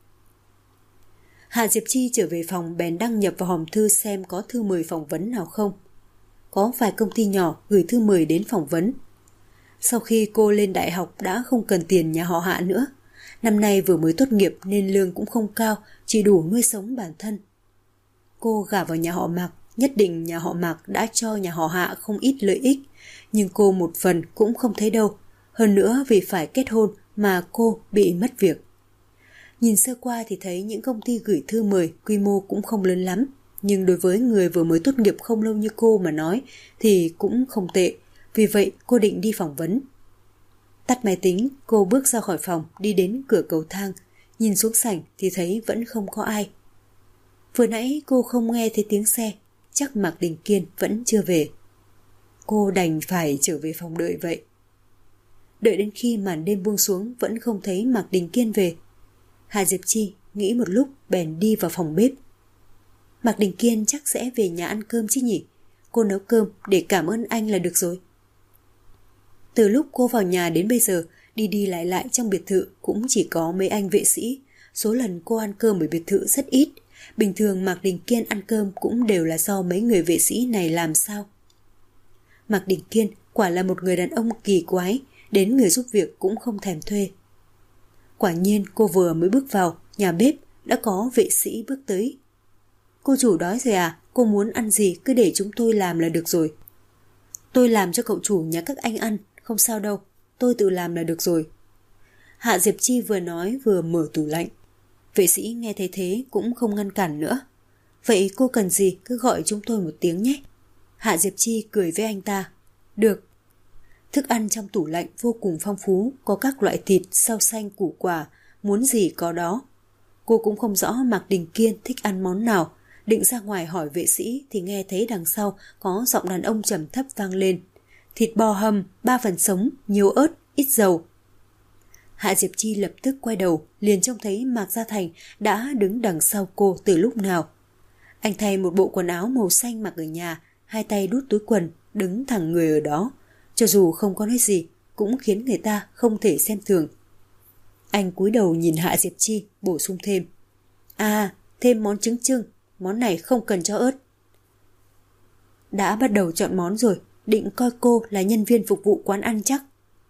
[SPEAKER 1] Hạ Diệp Chi trở về phòng bèn đăng nhập vào hòm thư xem có thư mời phỏng vấn nào không. Có vài công ty nhỏ gửi thư mời đến phỏng vấn. Sau khi cô lên đại học đã không cần tiền nhà họ Hạ nữa. Năm nay vừa mới tốt nghiệp nên lương cũng không cao, chỉ đủ nuôi sống bản thân. Cô gả vào nhà họ Mạc, nhất định nhà họ Mạc đã cho nhà họ Hạ không ít lợi ích, nhưng cô một phần cũng không thấy đâu. Hơn nữa vì phải kết hôn mà cô bị mất việc. Nhìn sơ qua thì thấy những công ty gửi thư mời quy mô cũng không lớn lắm, nhưng đối với người vừa mới tốt nghiệp không lâu như cô mà nói thì cũng không tệ, vì vậy cô định đi phỏng vấn. Tắt máy tính, cô bước ra khỏi phòng, đi đến cửa cầu thang, nhìn xuống sảnh thì thấy vẫn không có ai. Vừa nãy cô không nghe thấy tiếng xe, chắc Mạc Đình Kiên vẫn chưa về. Cô đành phải trở về phòng đợi vậy. Đợi đến khi màn đêm buông xuống vẫn không thấy Mạc Đình Kiên về. Hà Diệp Chi nghĩ một lúc bèn đi vào phòng bếp. Mạc Đình Kiên chắc sẽ về nhà ăn cơm chứ nhỉ? Cô nấu cơm để cảm ơn anh là được rồi. Từ lúc cô vào nhà đến bây giờ, đi đi lại lại trong biệt thự cũng chỉ có mấy anh vệ sĩ. Số lần cô ăn cơm ở biệt thự rất ít. Bình thường Mạc Đình Kiên ăn cơm cũng đều là do mấy người vệ sĩ này làm sao. Mạc Đình Kiên quả là một người đàn ông kỳ quái, đến người giúp việc cũng không thèm thuê. Quả nhiên cô vừa mới bước vào, nhà bếp đã có vệ sĩ bước tới. Cô chủ đói rồi à? Cô muốn ăn gì cứ để chúng tôi làm là được rồi. Tôi làm cho cậu chủ nhà các anh ăn, không sao đâu, tôi tự làm là được rồi. Hạ Diệp Chi vừa nói vừa mở tủ lạnh. Vệ sĩ nghe thấy thế cũng không ngăn cản nữa. Vậy cô cần gì cứ gọi chúng tôi một tiếng nhé. Hạ Diệp Chi cười với anh ta. Được. Thức ăn trong tủ lạnh vô cùng phong phú, có các loại thịt, rau xanh, củ quả, muốn gì có đó. Cô cũng không rõ Mạc Đình Kiên thích ăn món nào, định ra ngoài hỏi vệ sĩ thì nghe thấy đằng sau có giọng đàn ông trầm thấp vang lên. Thịt bò hầm, 3 phần sống, nhiều ớt, ít dầu. Hạ Diệp Chi lập tức quay đầu, liền trông thấy Mạc Gia Thành đã đứng đằng sau cô từ lúc nào. Anh thay một bộ quần áo màu xanh mặc ở nhà, hai tay đút túi quần, đứng thẳng người ở đó. Cho dù không có nói gì, cũng khiến người ta không thể xem thường. Anh cúi đầu nhìn Hạ Diệp Chi, bổ sung thêm. À, thêm món trứng chưng, món này không cần cho ớt. Đã bắt đầu chọn món rồi, định coi cô là nhân viên phục vụ quán ăn chắc.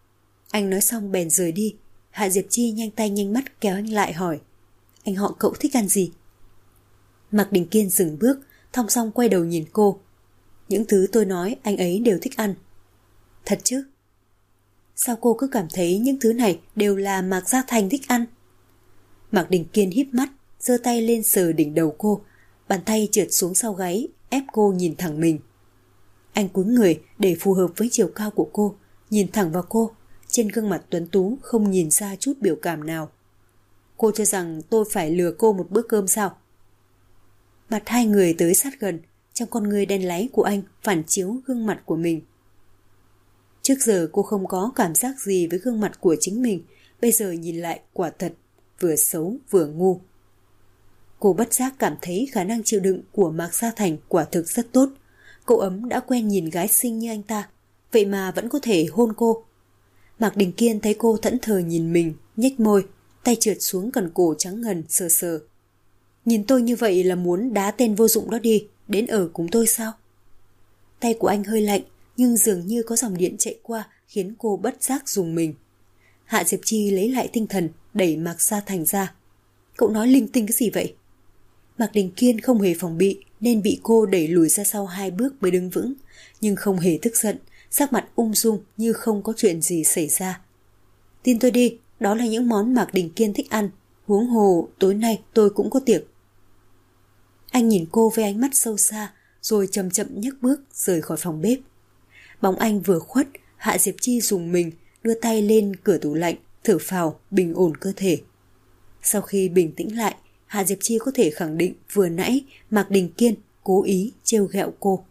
[SPEAKER 1] Anh nói xong bèn rời đi. Hạ Diệp Chi nhanh tay nhanh mắt kéo anh lại hỏi: Anh họ cậu thích ăn gì? Mạc Đình Kiên dừng bước, thong dong quay đầu nhìn cô. Những thứ tôi nói anh ấy đều thích ăn. Thật chứ? Sao cô cứ cảm thấy những thứ này đều là Mạc Gia Thành thích ăn? Mạc Đình Kiên híp mắt, giơ tay lên sờ đỉnh đầu cô, bàn tay trượt xuống sau gáy, ép cô nhìn thẳng mình. Anh cúi người để phù hợp với chiều cao của cô, nhìn thẳng vào cô, trên gương mặt tuấn tú không nhìn ra chút biểu cảm nào. Cô cho rằng tôi phải lừa cô một bữa cơm sao? Mặt hai người tới sát gần, trong con ngươi đen láy của anh phản chiếu gương mặt của mình. Trước giờ cô không có cảm giác gì với gương mặt của chính mình, bây giờ nhìn lại quả thật, vừa xấu vừa ngu. Cô bất giác cảm thấy khả năng chịu đựng của Mạc Gia Thành quả thực rất tốt. Cậu ấm đã quen nhìn gái xinh như anh ta, vậy mà vẫn có thể hôn cô. Mạc Đình Kiên thấy cô thẫn thờ nhìn mình, nhếch môi, tay trượt xuống cần cổ trắng ngần sờ sờ. Nhìn tôi như vậy là muốn đá tên vô dụng đó đi, đến ở cùng tôi sao? Tay của anh hơi lạnh, nhưng dường như có dòng điện chạy qua khiến cô bất giác rùng mình. Hạ Diệp Chi lấy lại tinh thần, đẩy Mạc Gia Thành ra. Cậu nói linh tinh cái gì vậy? Mạc Đình Kiên không hề phòng bị nên bị cô đẩy lùi ra sau 2 bước mới đứng vững, nhưng không hề tức giận, sắc mặt ung dung như không có chuyện gì xảy ra. Tin tôi đi, đó là những món Mạc Đình Kiên thích ăn, huống hồ tối nay tôi cũng có tiệc. Anh nhìn cô với ánh mắt sâu xa, rồi chậm chậm nhấc bước rời khỏi phòng bếp. Bóng anh vừa khuất, Hạ Diệp Chi rùng mình, đưa tay lên cửa tủ lạnh, thở phào, bình ổn cơ thể. Sau khi bình tĩnh lại, Hạ Diệp Chi có thể khẳng định vừa nãy Mạc Đình Kiên cố ý trêu ghẹo cô.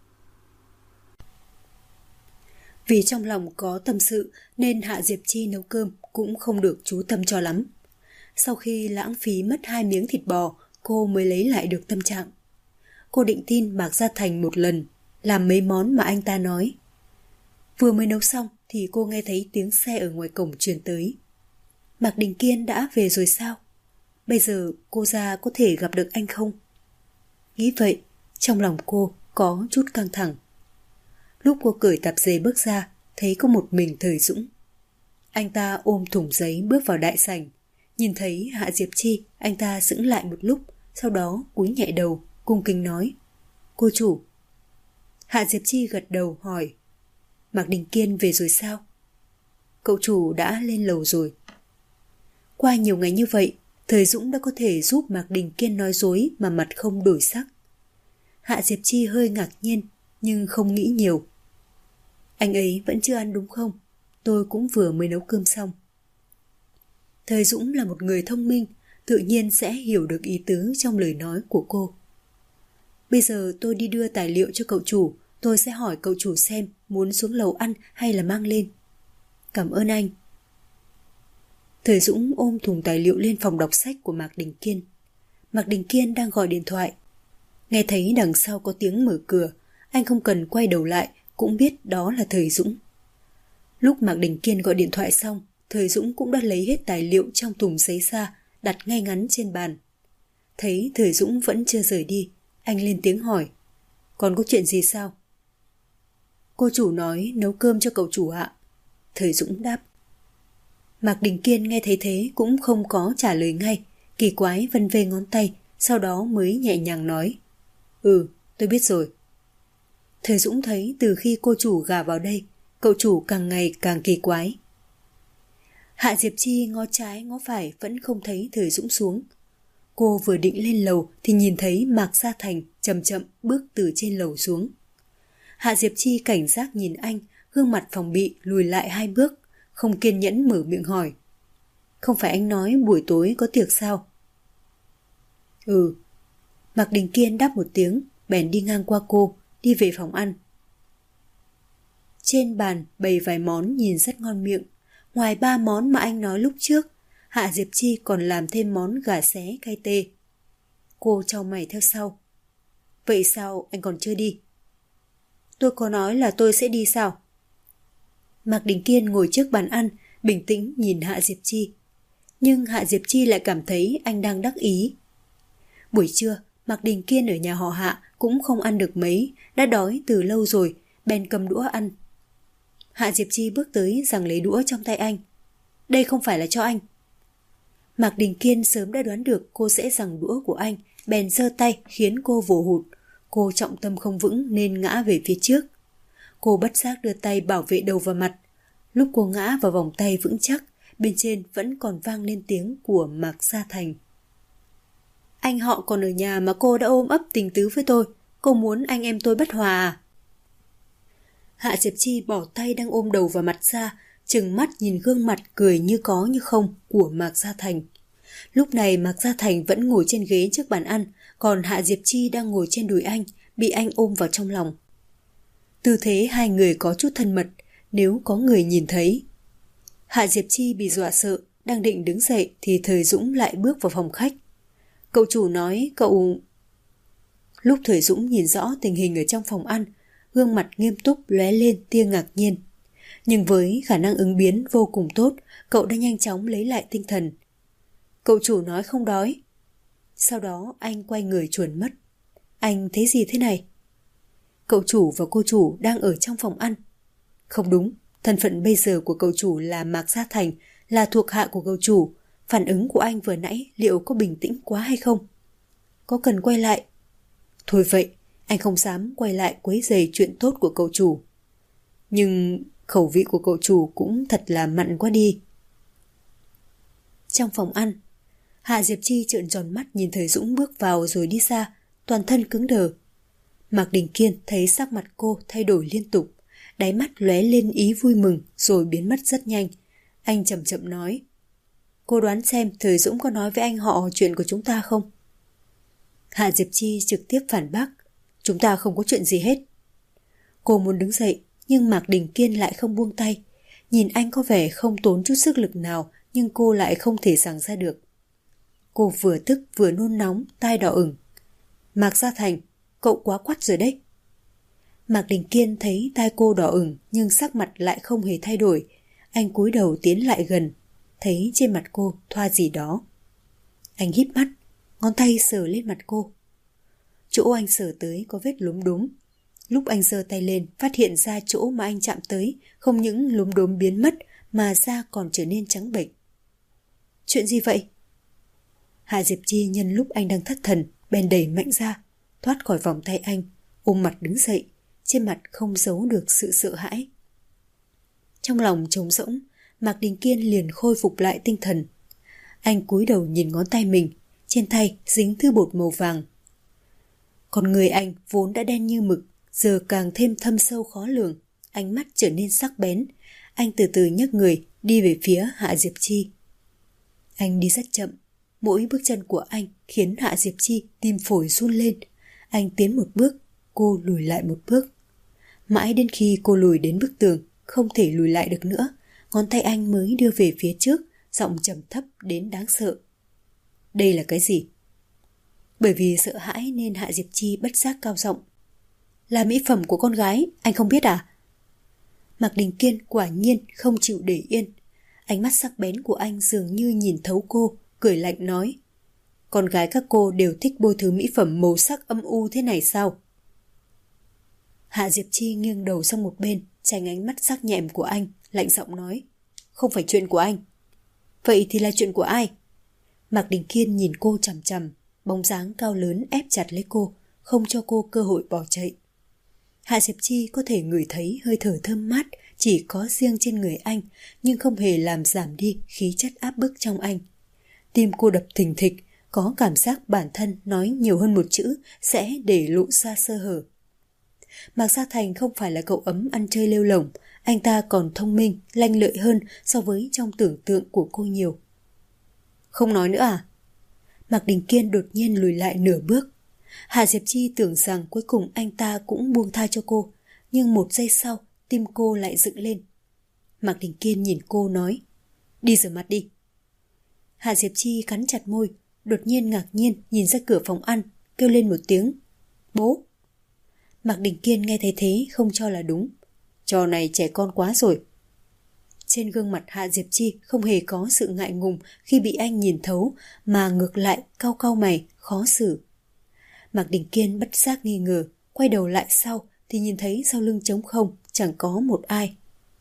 [SPEAKER 1] Vì trong lòng có tâm sự nên Hạ Diệp Chi nấu cơm cũng không được chú tâm cho lắm. Sau khi lãng phí mất 2 miếng thịt bò, cô mới lấy lại được tâm trạng. Cô định tin Mạc Gia Thành một lần, làm mấy món mà anh ta nói. Vừa mới nấu xong thì cô nghe thấy tiếng xe ở ngoài cổng truyền tới. Mạc Đình Kiên đã về rồi sao? Bây giờ cô ra có thể gặp được anh không? Nghĩ vậy, trong lòng cô có chút căng thẳng. Lúc cô cởi tạp dề bước ra, thấy có một mình Thời Dũng. Anh ta ôm thùng giấy bước vào đại sảnh. Nhìn thấy Hạ Diệp Chi, anh ta sững lại một lúc, sau đó cúi nhẹ đầu, cung kính nói: Cô chủ. Hạ Diệp Chi gật đầu hỏi: Mạc Đình Kiên về rồi sao? Cậu chủ đã lên lầu rồi. Qua nhiều ngày như vậy, Thời Dũng đã có thể giúp Mạc Đình Kiên nói dối mà mặt không đổi sắc. Hạ Diệp Chi hơi ngạc nhiên, nhưng không nghĩ nhiều. Anh ấy vẫn chưa ăn đúng không? Tôi cũng vừa mới nấu cơm xong. Thời Dũng là một người thông minh, tự nhiên sẽ hiểu được ý tứ trong lời nói của cô. Bây giờ tôi đi đưa tài liệu cho cậu chủ, tôi sẽ hỏi cậu chủ xem muốn xuống lầu ăn hay là mang lên. Cảm ơn anh. Thời Dũng ôm thùng tài liệu lên phòng đọc sách của Mạc Đình Kiên. Mạc Đình Kiên đang gọi điện thoại. Nghe thấy đằng sau có tiếng mở cửa, anh không cần quay đầu lại cũng biết đó là Thời Dũng. Lúc Mạc Đình Kiên gọi điện thoại xong, Thời Dũng cũng đã lấy hết tài liệu trong thùng giấy ra, đặt ngay ngắn trên bàn. Thấy Thời Dũng vẫn chưa rời đi, anh lên tiếng hỏi: Còn có chuyện gì sao? Cô chủ nói nấu cơm cho cậu chủ ạ. Thời Dũng đáp. Mạc Đình Kiên nghe thấy thế cũng không có trả lời ngay, kỳ quái vân vê ngón tay, sau đó mới nhẹ nhàng nói: tôi biết rồi. Thời Dũng thấy từ khi cô chủ gả vào đây, cậu chủ càng ngày càng kỳ quái. Hạ Diệp Chi ngó trái ngó phải vẫn không thấy Thời Dũng xuống. Cô vừa định lên lầu thì nhìn thấy Mạc Gia Thành chậm chậm bước từ trên lầu xuống. Hạ Diệp Chi cảnh giác nhìn anh, gương mặt phòng bị lùi lại 2 bước, không kiên nhẫn mở miệng hỏi: Không phải anh nói buổi tối có tiệc sao? Mạc Đình Kiên đáp một tiếng, bèn đi ngang qua cô, đi về phòng ăn. Trên bàn bày vài món nhìn rất ngon miệng. Ngoài 3 món mà anh nói lúc trước, Hạ Diệp Chi còn làm thêm món gà xé cay tê. Cô chau mày theo sau. Vậy sao anh còn chưa đi? Tôi có nói là tôi sẽ đi sao? Mạc Đình Kiên ngồi trước bàn ăn, bình tĩnh nhìn Hạ Diệp Chi. Nhưng Hạ Diệp Chi lại cảm thấy anh đang đắc ý. Buổi trưa, Mạc Đình Kiên ở nhà họ Hạ cũng không ăn được mấy, đã đói từ lâu rồi, bèn cầm đũa ăn. Hạ Diệp Chi bước tới giằng lấy đũa trong tay anh. Đây không phải là cho anh. Mạc Đình Kiên sớm đã đoán được cô sẽ giằng đũa của anh, bèn giơ tay khiến cô vồ hụt. Cô trọng tâm không vững nên ngã về phía trước. Cô bất giác đưa tay bảo vệ đầu và mặt. Lúc cô ngã vào vòng tay vững chắc, bên trên vẫn còn vang lên tiếng của Mạc Gia Thành. Anh họ còn ở nhà mà cô đã ôm ấp tình tứ với tôi. Cô muốn anh em tôi bất hòa à? Hạ Diệp Chi bỏ tay đang ôm đầu và mặt ra, trừng mắt nhìn gương mặt cười như có như không của Mạc Gia Thành. Lúc này Mạc Gia Thành vẫn ngồi trên ghế trước bàn ăn, còn Hạ Diệp Chi đang ngồi trên đùi anh, bị anh ôm vào trong lòng. Tư thế hai người có chút thân mật, nếu có người nhìn thấy. Hạ Diệp Chi bị dọa sợ, đang định đứng dậy thì Thời Dũng lại bước vào phòng khách. Cậu chủ nói cậu... Lúc Thời Dũng nhìn rõ tình hình ở trong phòng ăn, gương mặt nghiêm túc lóe lên tia ngạc nhiên. Nhưng với khả năng ứng biến vô cùng tốt, cậu đã nhanh chóng lấy lại tinh thần. Cậu chủ nói không đói. Sau đó anh quay người chuồn mất. Anh thấy gì thế này? Cậu chủ và cô chủ đang ở trong phòng ăn. Không đúng, thân phận bây giờ của cậu chủ là Mạc Gia Thành, là thuộc hạ của cậu chủ. Phản ứng của anh vừa nãy liệu có bình tĩnh quá hay không? Có cần quay lại? Thôi vậy, anh không dám quay lại quấy rầy chuyện tốt của cậu chủ. Nhưng khẩu vị của cậu chủ cũng thật là mặn quá đi. Trong phòng ăn, Hạ Diệp Chi trợn tròn mắt nhìn Thời Dũng bước vào rồi đi xa, toàn thân cứng đờ. Mạc Đình Kiên thấy sắc mặt cô thay đổi liên tục, đáy mắt lóe lên ý vui mừng rồi biến mất rất nhanh. Anh chậm chậm nói, cô đoán xem Thời Dũng có nói với anh họ chuyện của chúng ta không? Hạ Diệp Chi trực tiếp phản bác, chúng ta không có chuyện gì hết. Cô muốn đứng dậy, nhưng Mạc Đình Kiên lại không buông tay. Nhìn anh có vẻ không tốn chút sức lực nào, nhưng cô lại không thể giằng ra được. Cô vừa tức vừa nôn nóng, tai đỏ ửng. Mạc Gia Thành, cậu quá quắt rồi đấy. Mạc Đình Kiên thấy tai cô đỏ ửng nhưng sắc mặt lại không hề thay đổi. Anh cúi đầu tiến lại gần, thấy trên mặt cô thoa gì đó. Anh híp mắt, ngón tay sờ lên mặt cô. Chỗ anh sờ tới có vết lốm đốm. Lúc anh giơ tay lên, phát hiện ra chỗ mà anh chạm tới không những lốm đốm biến mất mà da còn trở nên trắng bệch. Chuyện gì vậy? Hạ Diệp Chi nhân lúc anh đang thất thần, bèn đẩy mạnh ra, thoát khỏi vòng tay anh, ôm mặt đứng dậy, trên mặt không giấu được sự sợ hãi. Trong lòng trống rỗng, Mạc Đình Kiên liền khôi phục lại tinh thần. Anh cúi đầu nhìn ngón tay mình, trên tay dính thứ bột màu vàng. Còn người anh vốn đã đen như mực, giờ càng thêm thâm sâu khó lường, ánh mắt trở nên sắc bén. Anh từ từ nhấc người đi về phía Hạ Diệp Chi. Anh đi rất chậm, mỗi bước chân của anh khiến Hạ Diệp Chi tim phổi run lên. Anh tiến một bước, cô lùi lại một bước. Mãi đến khi cô lùi đến bức tường, không thể lùi lại được nữa, ngón tay anh mới đưa về phía trước, giọng trầm thấp đến đáng sợ. Đây là cái gì? Bởi vì sợ hãi nên Hạ Diệp Chi bất giác cao giọng. Là mỹ phẩm của con gái, anh không biết à? Mạc Đình Kiên quả nhiên không chịu để yên. Ánh mắt sắc bén của anh dường như nhìn thấu cô, cười lạnh nói. Con gái các cô đều thích bôi thứ mỹ phẩm màu sắc âm u thế này sao? Hạ Diệp Chi nghiêng đầu sang một bên, tránh ánh mắt sắc nhẹm của anh, lạnh giọng nói. Không phải chuyện của anh. Vậy thì là chuyện của ai? Mạc Đình Kiên nhìn cô chằm chằm, bóng dáng cao lớn ép chặt lấy cô, không cho cô cơ hội bỏ chạy. Hạ Diệp Chi có thể ngửi thấy hơi thở thơm mát chỉ có riêng trên người anh, nhưng không hề làm giảm đi khí chất áp bức trong anh. Tim cô đập thình thịch, có cảm giác bản thân nói nhiều hơn một chữ sẽ để lộ ra sơ hở. Mạc Gia Thành không phải là cậu ấm ăn chơi lêu lổng, anh ta còn thông minh, lanh lợi hơn so với trong tưởng tượng của cô nhiều. Không nói nữa à? Mạc Đình Kiên đột nhiên lùi lại nửa bước. Hạ Diệp Chi tưởng rằng cuối cùng anh ta cũng buông tha cho cô, nhưng một giây sau, tim cô lại dựng lên. Mạc Đình Kiên nhìn cô nói, đi rửa mặt đi. Hạ Diệp Chi cắn chặt môi, đột nhiên ngạc nhiên nhìn ra cửa phòng ăn, kêu lên một tiếng, bố. Mạc Đình Kiên nghe thấy thế không cho là đúng, trò này trẻ con quá rồi. Trên gương mặt Hạ Diệp Chi không hề có sự ngại ngùng khi bị anh nhìn thấu, mà ngược lại cau cau mày, khó xử. Mạc Đình Kiên bất giác nghi ngờ, quay đầu lại sau thì nhìn thấy sau lưng trống không, chẳng có một ai.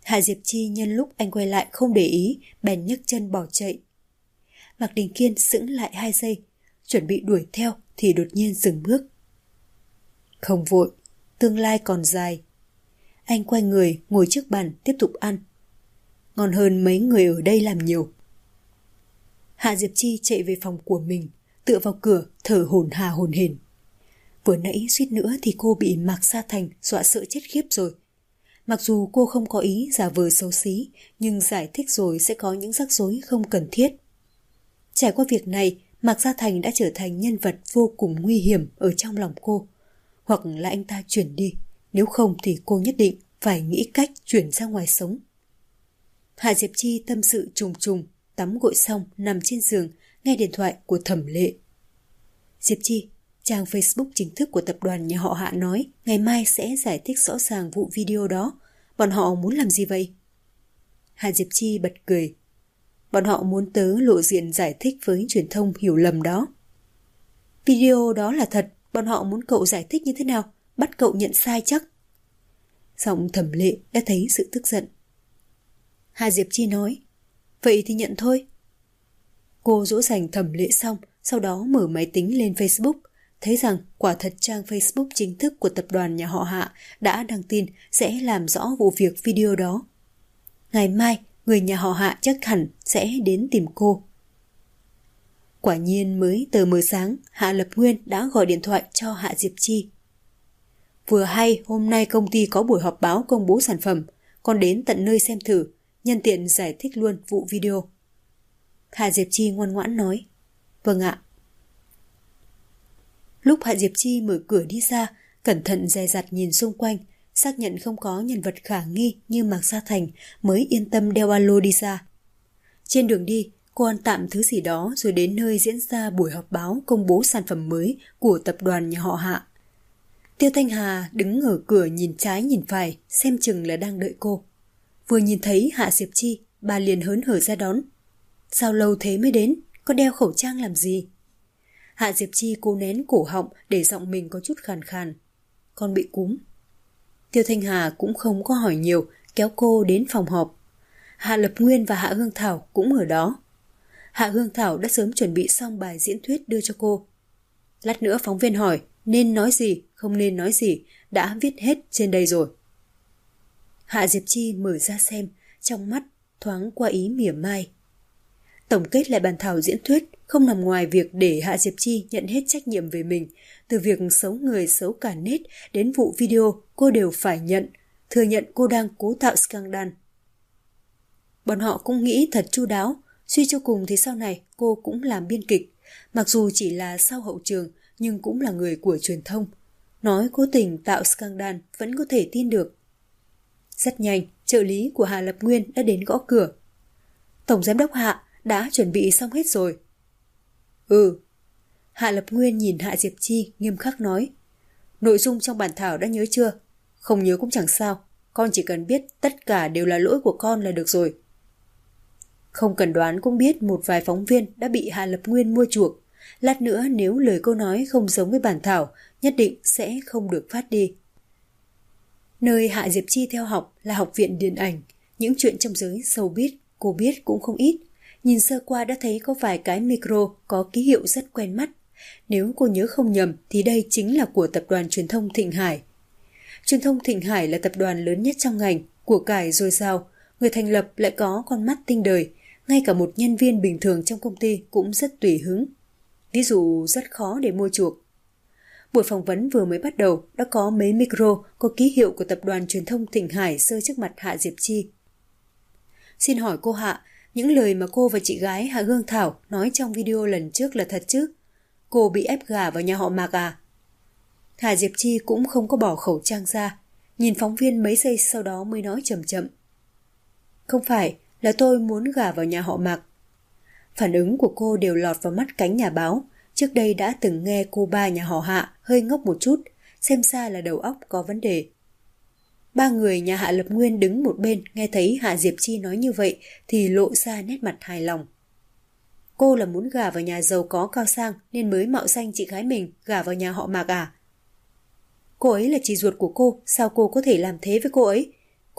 [SPEAKER 1] Hạ Diệp Chi nhân lúc anh quay lại không để ý, bèn nhấc chân bỏ chạy. Mạc Đình Kiên sững lại 2 giây, chuẩn bị đuổi theo thì đột nhiên dừng bước. Không vội, tương lai còn dài. Anh quay người ngồi trước bàn tiếp tục ăn. Ngon hơn mấy người ở đây làm nhiều. Hạ Diệp Chi chạy về phòng của mình, tựa vào cửa thở hổn hả hổn hển. Vừa nãy suýt nữa thì cô bị Mạc Sa Thành dọa sợ chết khiếp rồi. Mặc dù cô không có ý giả vờ xấu xí, nhưng giải thích rồi sẽ có những rắc rối không cần thiết. Trải qua việc này, Mạc Gia Thành đã trở thành nhân vật vô cùng nguy hiểm ở trong lòng cô. Hoặc là anh ta chuyển đi, nếu không thì cô nhất định phải nghĩ cách chuyển ra ngoài sống. Hạ Diệp Chi tâm sự trùng trùng, tắm gội xong nằm trên giường, nghe điện thoại của Thẩm Lệ. Diệp Chi, trang Facebook chính thức của tập đoàn nhà họ Hạ nói ngày mai sẽ giải thích rõ ràng vụ video đó. Bọn họ muốn làm gì vậy? Hạ Diệp Chi bật cười. Bọn họ muốn tớ lộ diện giải thích với truyền thông hiểu lầm đó. Video đó là thật, bọn họ muốn cậu giải thích như thế nào? Bắt cậu nhận sai chắc. Giọng Thẩm Lệ đã thấy sự tức giận. Hạ Diệp Chi nói, vậy thì nhận thôi. Cô dỗ dành Thẩm Lệ xong, sau đó mở máy tính lên Facebook, thấy rằng quả thật trang Facebook chính thức của tập đoàn nhà họ Hạ đã đăng tin sẽ làm rõ vụ việc video đó. Ngày mai, người nhà họ Hạ chắc hẳn sẽ đến tìm cô. Quả nhiên mới tờ mờ sáng, Hạ Lập Nguyên đã gọi điện thoại cho Hạ Diệp Chi. Vừa hay hôm nay công ty có buổi họp báo công bố sản phẩm, con đến tận nơi xem thử, nhân tiện giải thích luôn vụ video. Hạ Diệp Chi ngoan ngoãn nói, vâng ạ. Lúc Hạ Diệp Chi mở cửa đi ra, cẩn thận dè dặt nhìn xung quanh, xác nhận không có nhân vật khả nghi như Mạc Gia Thành mới yên tâm đeo ba lô đi ra. Trên đường đi, cô ăn tạm thứ gì đó rồi đến nơi diễn ra buổi họp báo công bố sản phẩm mới của tập đoàn nhà họ Hạ. Tiêu Thanh Hà đứng ở cửa nhìn trái nhìn phải, xem chừng là đang đợi cô. Vừa nhìn thấy Hạ Diệp Chi, bà liền hớn hở ra đón. Sao lâu thế mới đến, có đeo khẩu trang làm gì? Hạ Diệp Chi cố nén cổ họng để giọng mình có chút khàn khàn. Con bị cúm. Tiêu Thanh Hà cũng không có hỏi nhiều, kéo cô đến phòng họp. Hạ Lập Nguyên và Hạ Hương Thảo cũng ở đó. Hạ Hương Thảo đã sớm chuẩn bị xong bài diễn thuyết đưa cho cô. Lát nữa phóng viên hỏi nên nói gì, không nên nói gì, đã viết hết trên đây rồi. Hạ Diệp Chi mở ra xem, trong mắt thoáng qua ý mỉa mai. Tổng kết lại bản thảo diễn thuyết không nằm ngoài việc để Hạ Diệp Chi nhận hết trách nhiệm về mình. Từ việc xấu người xấu cả nết đến vụ video cô đều phải nhận, thừa nhận cô đang cố tạo scandal. Bọn họ cũng nghĩ thật chu đáo, suy cho cùng thì sau này cô cũng làm biên kịch. Mặc dù chỉ là sau hậu trường nhưng cũng là người của truyền thông. Nói cố tình tạo scandal vẫn có thể tin được. Rất nhanh, trợ lý của Hạ Lập Nguyên đã đến gõ cửa. Tổng giám đốc Hạ đã chuẩn bị xong hết rồi. Ừ. Hạ Lập Nguyên nhìn Hạ Diệp Chi nghiêm khắc nói. Nội dung trong bản thảo đã nhớ chưa? Không nhớ cũng chẳng sao. Con chỉ cần biết tất cả đều là lỗi của con là được rồi. Không cần đoán cũng biết một vài phóng viên đã bị Hạ Lập Nguyên mua chuộc. Lát nữa nếu lời cô nói không giống với bản thảo, nhất định sẽ không được phát đi. Nơi Hạ Diệp Chi theo học là học viện điện ảnh. Những chuyện trong giới showbiz cô biết cũng không ít. Nhìn sơ qua đã thấy có vài cái micro có ký hiệu rất quen mắt. Nếu cô nhớ không nhầm thì đây chính là của tập đoàn truyền thông Thịnh Hải. Truyền thông Thịnh Hải là tập đoàn lớn nhất trong ngành, của cải dồi dào, người thành lập lại có con mắt tinh đời, ngay cả một nhân viên bình thường trong công ty cũng rất tùy hứng. Ví dụ rất khó để mua chuộc. Buổi phỏng vấn vừa mới bắt đầu đã có mấy micro có ký hiệu của tập đoàn truyền thông Thịnh Hải rơi trước mặt Hạ Diệp Chi. Xin hỏi cô Hạ, những lời mà cô và chị gái Hạ Hương Thảo nói trong video lần trước là thật chứ? Cô bị ép gả vào nhà họ Mạc à? Hạ Diệp Chi cũng không có bỏ khẩu trang ra, nhìn phóng viên mấy giây sau đó mới nói chậm chậm. Không phải, là tôi muốn gả vào nhà họ Mạc. Phản ứng của cô đều lọt vào mắt cánh nhà báo. Trước đây đã từng nghe cô ba nhà họ Hạ hơi ngốc một chút, xem ra là đầu óc có vấn đề. Ba người nhà Hạ Lập Nguyên đứng một bên nghe thấy Hạ Diệp Chi nói như vậy thì lộ ra nét mặt hài lòng. Cô là muốn gả vào nhà giàu có cao sang nên mới mạo danh chị gái mình gả vào nhà họ Mạc à? Cô ấy là chị ruột của cô, sao cô có thể làm thế với cô ấy?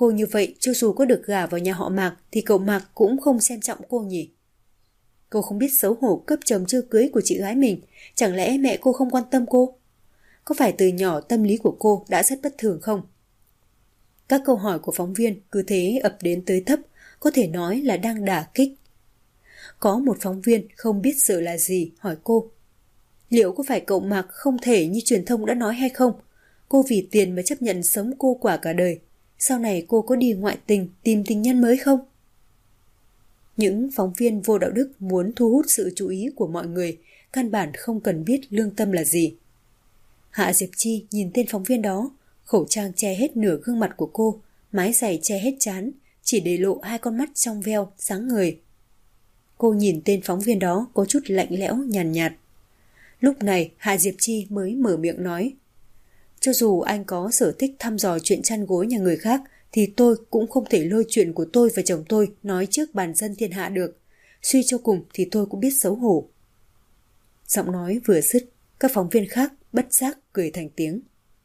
[SPEAKER 1] Cô như vậy cho dù có được gả vào nhà họ Mạc thì cậu Mạc cũng không xem trọng cô nhỉ? Cô không biết xấu hổ cấp chồng chưa cưới của chị gái mình, chẳng lẽ mẹ cô không quan tâm cô? Có phải từ nhỏ tâm lý của cô đã rất bất thường không? Các câu hỏi của phóng viên cứ thế ập đến tới thấp, có thể nói là đang đả kích. Có một phóng viên không biết sợ là gì hỏi cô: liệu có phải cậu Mạc không thể như truyền thông đã nói hay không? Cô vì tiền mà chấp nhận sống cô quả cả đời. Sau này cô có đi ngoại tình tìm tình nhân mới không? Những phóng viên vô đạo đức muốn thu hút sự chú ý của mọi người, căn bản không cần biết lương tâm là gì. Hạ Diệp Chi nhìn tên phóng viên đó, khẩu trang che hết nửa gương mặt của cô, mái giày che hết trán, chỉ để lộ hai con mắt trong veo, sáng ngời. Cô nhìn tên phóng viên đó có chút lạnh lẽo, nhàn nhạt. Lúc này Hạ Diệp Chi mới mở miệng nói: cho dù anh có sở thích thăm dò chuyện chăn gối nhà người khác, thì tôi cũng không thể lôi chuyện của tôi và chồng tôi nói trước bàn dân thiên hạ được. Suy cho cùng thì tôi cũng biết xấu hổ. Giọng nói vừa dứt, các phóng viên khác bất giác cười thành tiếng.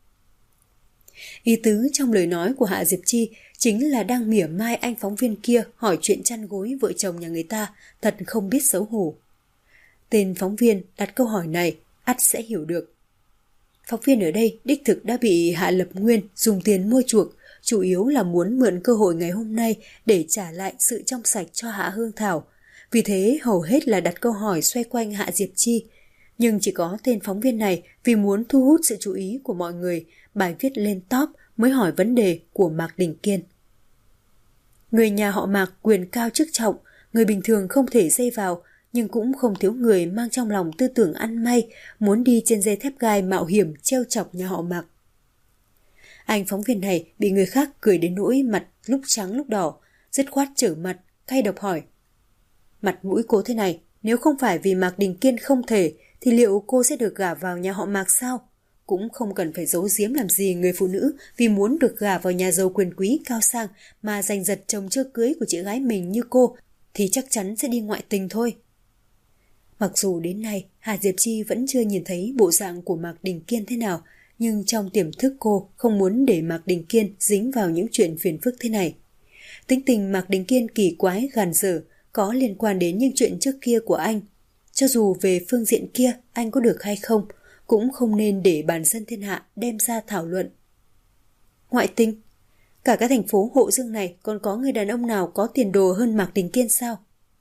[SPEAKER 1] Ý tứ trong lời nói của Hạ Diệp Chi chính là đang mỉa mai anh phóng viên kia hỏi chuyện chăn gối vợ chồng nhà người ta, thật không biết xấu hổ. Tên phóng viên đặt câu hỏi này ắt sẽ hiểu được. Phóng viên ở đây đích thực đã bị Hạ Lập Nguyên dùng tiền mua chuộc, chủ yếu là muốn mượn cơ hội ngày hôm nay để trả lại sự trong sạch cho Hạ Hương Thảo. Vì thế hầu hết là đặt câu hỏi xoay quanh Hạ Diệp Chi. Nhưng chỉ có tên phóng viên này vì muốn thu hút sự chú ý của mọi người, bài viết lên top mới hỏi vấn đề của Mạc Đình Kiên. Người nhà họ Mạc quyền cao chức trọng, người bình thường không thể dây vào, nhưng cũng không thiếu người mang trong lòng tư tưởng ăn may, muốn đi trên dây thép gai mạo hiểm trêu chọc nhà họ Mạc. Anh phóng viên này bị người khác cười đến nỗi mặt lúc trắng lúc đỏ, dứt khoát trở mặt, cay độc hỏi: mặt mũi cô thế này, nếu không phải vì Mạc Đình Kiên không thể, thì liệu cô sẽ được gả vào nhà họ Mạc sao? Cũng không cần phải giấu giếm làm gì người phụ nữ vì muốn được gả vào nhà giàu quyền quý cao sang mà giành giật chồng chưa cưới của chị gái mình như cô, thì chắc chắn sẽ đi ngoại tình thôi. Mặc dù đến nay Hạ Diệp Chi vẫn chưa nhìn thấy bộ dạng của Mạc Đình Kiên thế nào, nhưng trong tiềm thức cô không muốn để Mạc Đình Kiên dính vào những chuyện phiền phức thế này. Tính tình Mạc Đình Kiên kỳ quái gàn dở, có liên quan đến những chuyện trước kia của anh. Cho dù về phương diện kia anh có được hay không, cũng không nên để bàn dân thiên hạ đem ra thảo luận. Ngoại tình? Cả cái thành phố Hộ Dương này còn có người đàn ông nào có tiền đồ hơn Mạc Đình Kiên sao?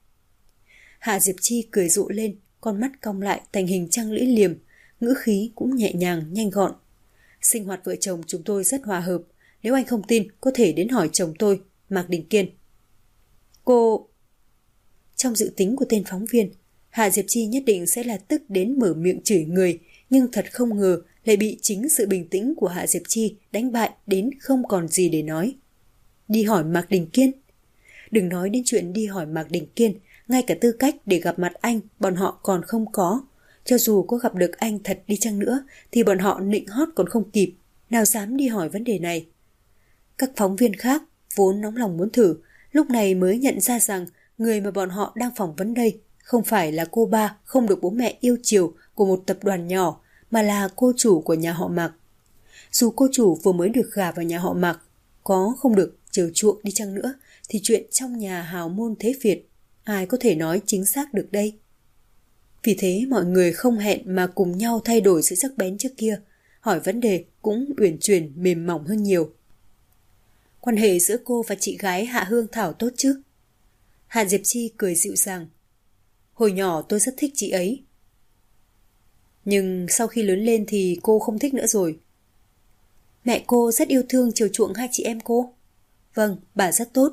[SPEAKER 1] Hạ Diệp Chi cười rộ lên, con mắt cong lại thành hình trăng lưỡi liềm, ngữ khí cũng nhẹ nhàng, nhanh gọn. Sinh hoạt vợ chồng chúng tôi rất hòa hợp, nếu anh không tin có thể đến hỏi chồng tôi, Mạc Đình Kiên. Cô... Trong dự tính của tên phóng viên, Hạ Diệp Chi nhất định sẽ là tức đến mở miệng chửi người, nhưng thật không ngờ lại bị chính sự bình tĩnh của Hạ Diệp Chi đánh bại đến không còn gì để nói. Đi hỏi Mạc Đình Kiên? Đừng nói đến chuyện đi hỏi Mạc Đình Kiên, ngay cả tư cách để gặp mặt anh bọn họ còn không có. Cho dù có gặp được anh thật đi chăng nữa thì bọn họ nịnh hót còn không kịp, nào dám đi hỏi vấn đề này. Các phóng viên khác vốn nóng lòng muốn thử, lúc này mới nhận ra rằng người mà bọn họ đang phỏng vấn đây không phải là cô ba không được bố mẹ yêu chiều của một tập đoàn nhỏ, mà là cô chủ của nhà họ Mạc. Dù cô chủ vừa mới được gả vào nhà họ Mạc, có không được chiều chuộng đi chăng nữa thì chuyện trong nhà hào môn thế Việt ai có thể nói chính xác được đây. Vì thế mọi người không hẹn mà cùng nhau thay đổi sự sắc bén trước kia, hỏi vấn đề cũng uyển chuyển mềm mỏng hơn nhiều. Quan hệ giữa cô và chị gái Hạ Hương Thảo tốt chứ? Hạ Diệp Chi cười dịu dàng. Hồi nhỏ tôi rất thích chị ấy. Nhưng sau khi lớn lên thì cô không thích nữa rồi. Mẹ cô rất yêu thương chiều chuộng hai chị em cô. Vâng, bà rất tốt.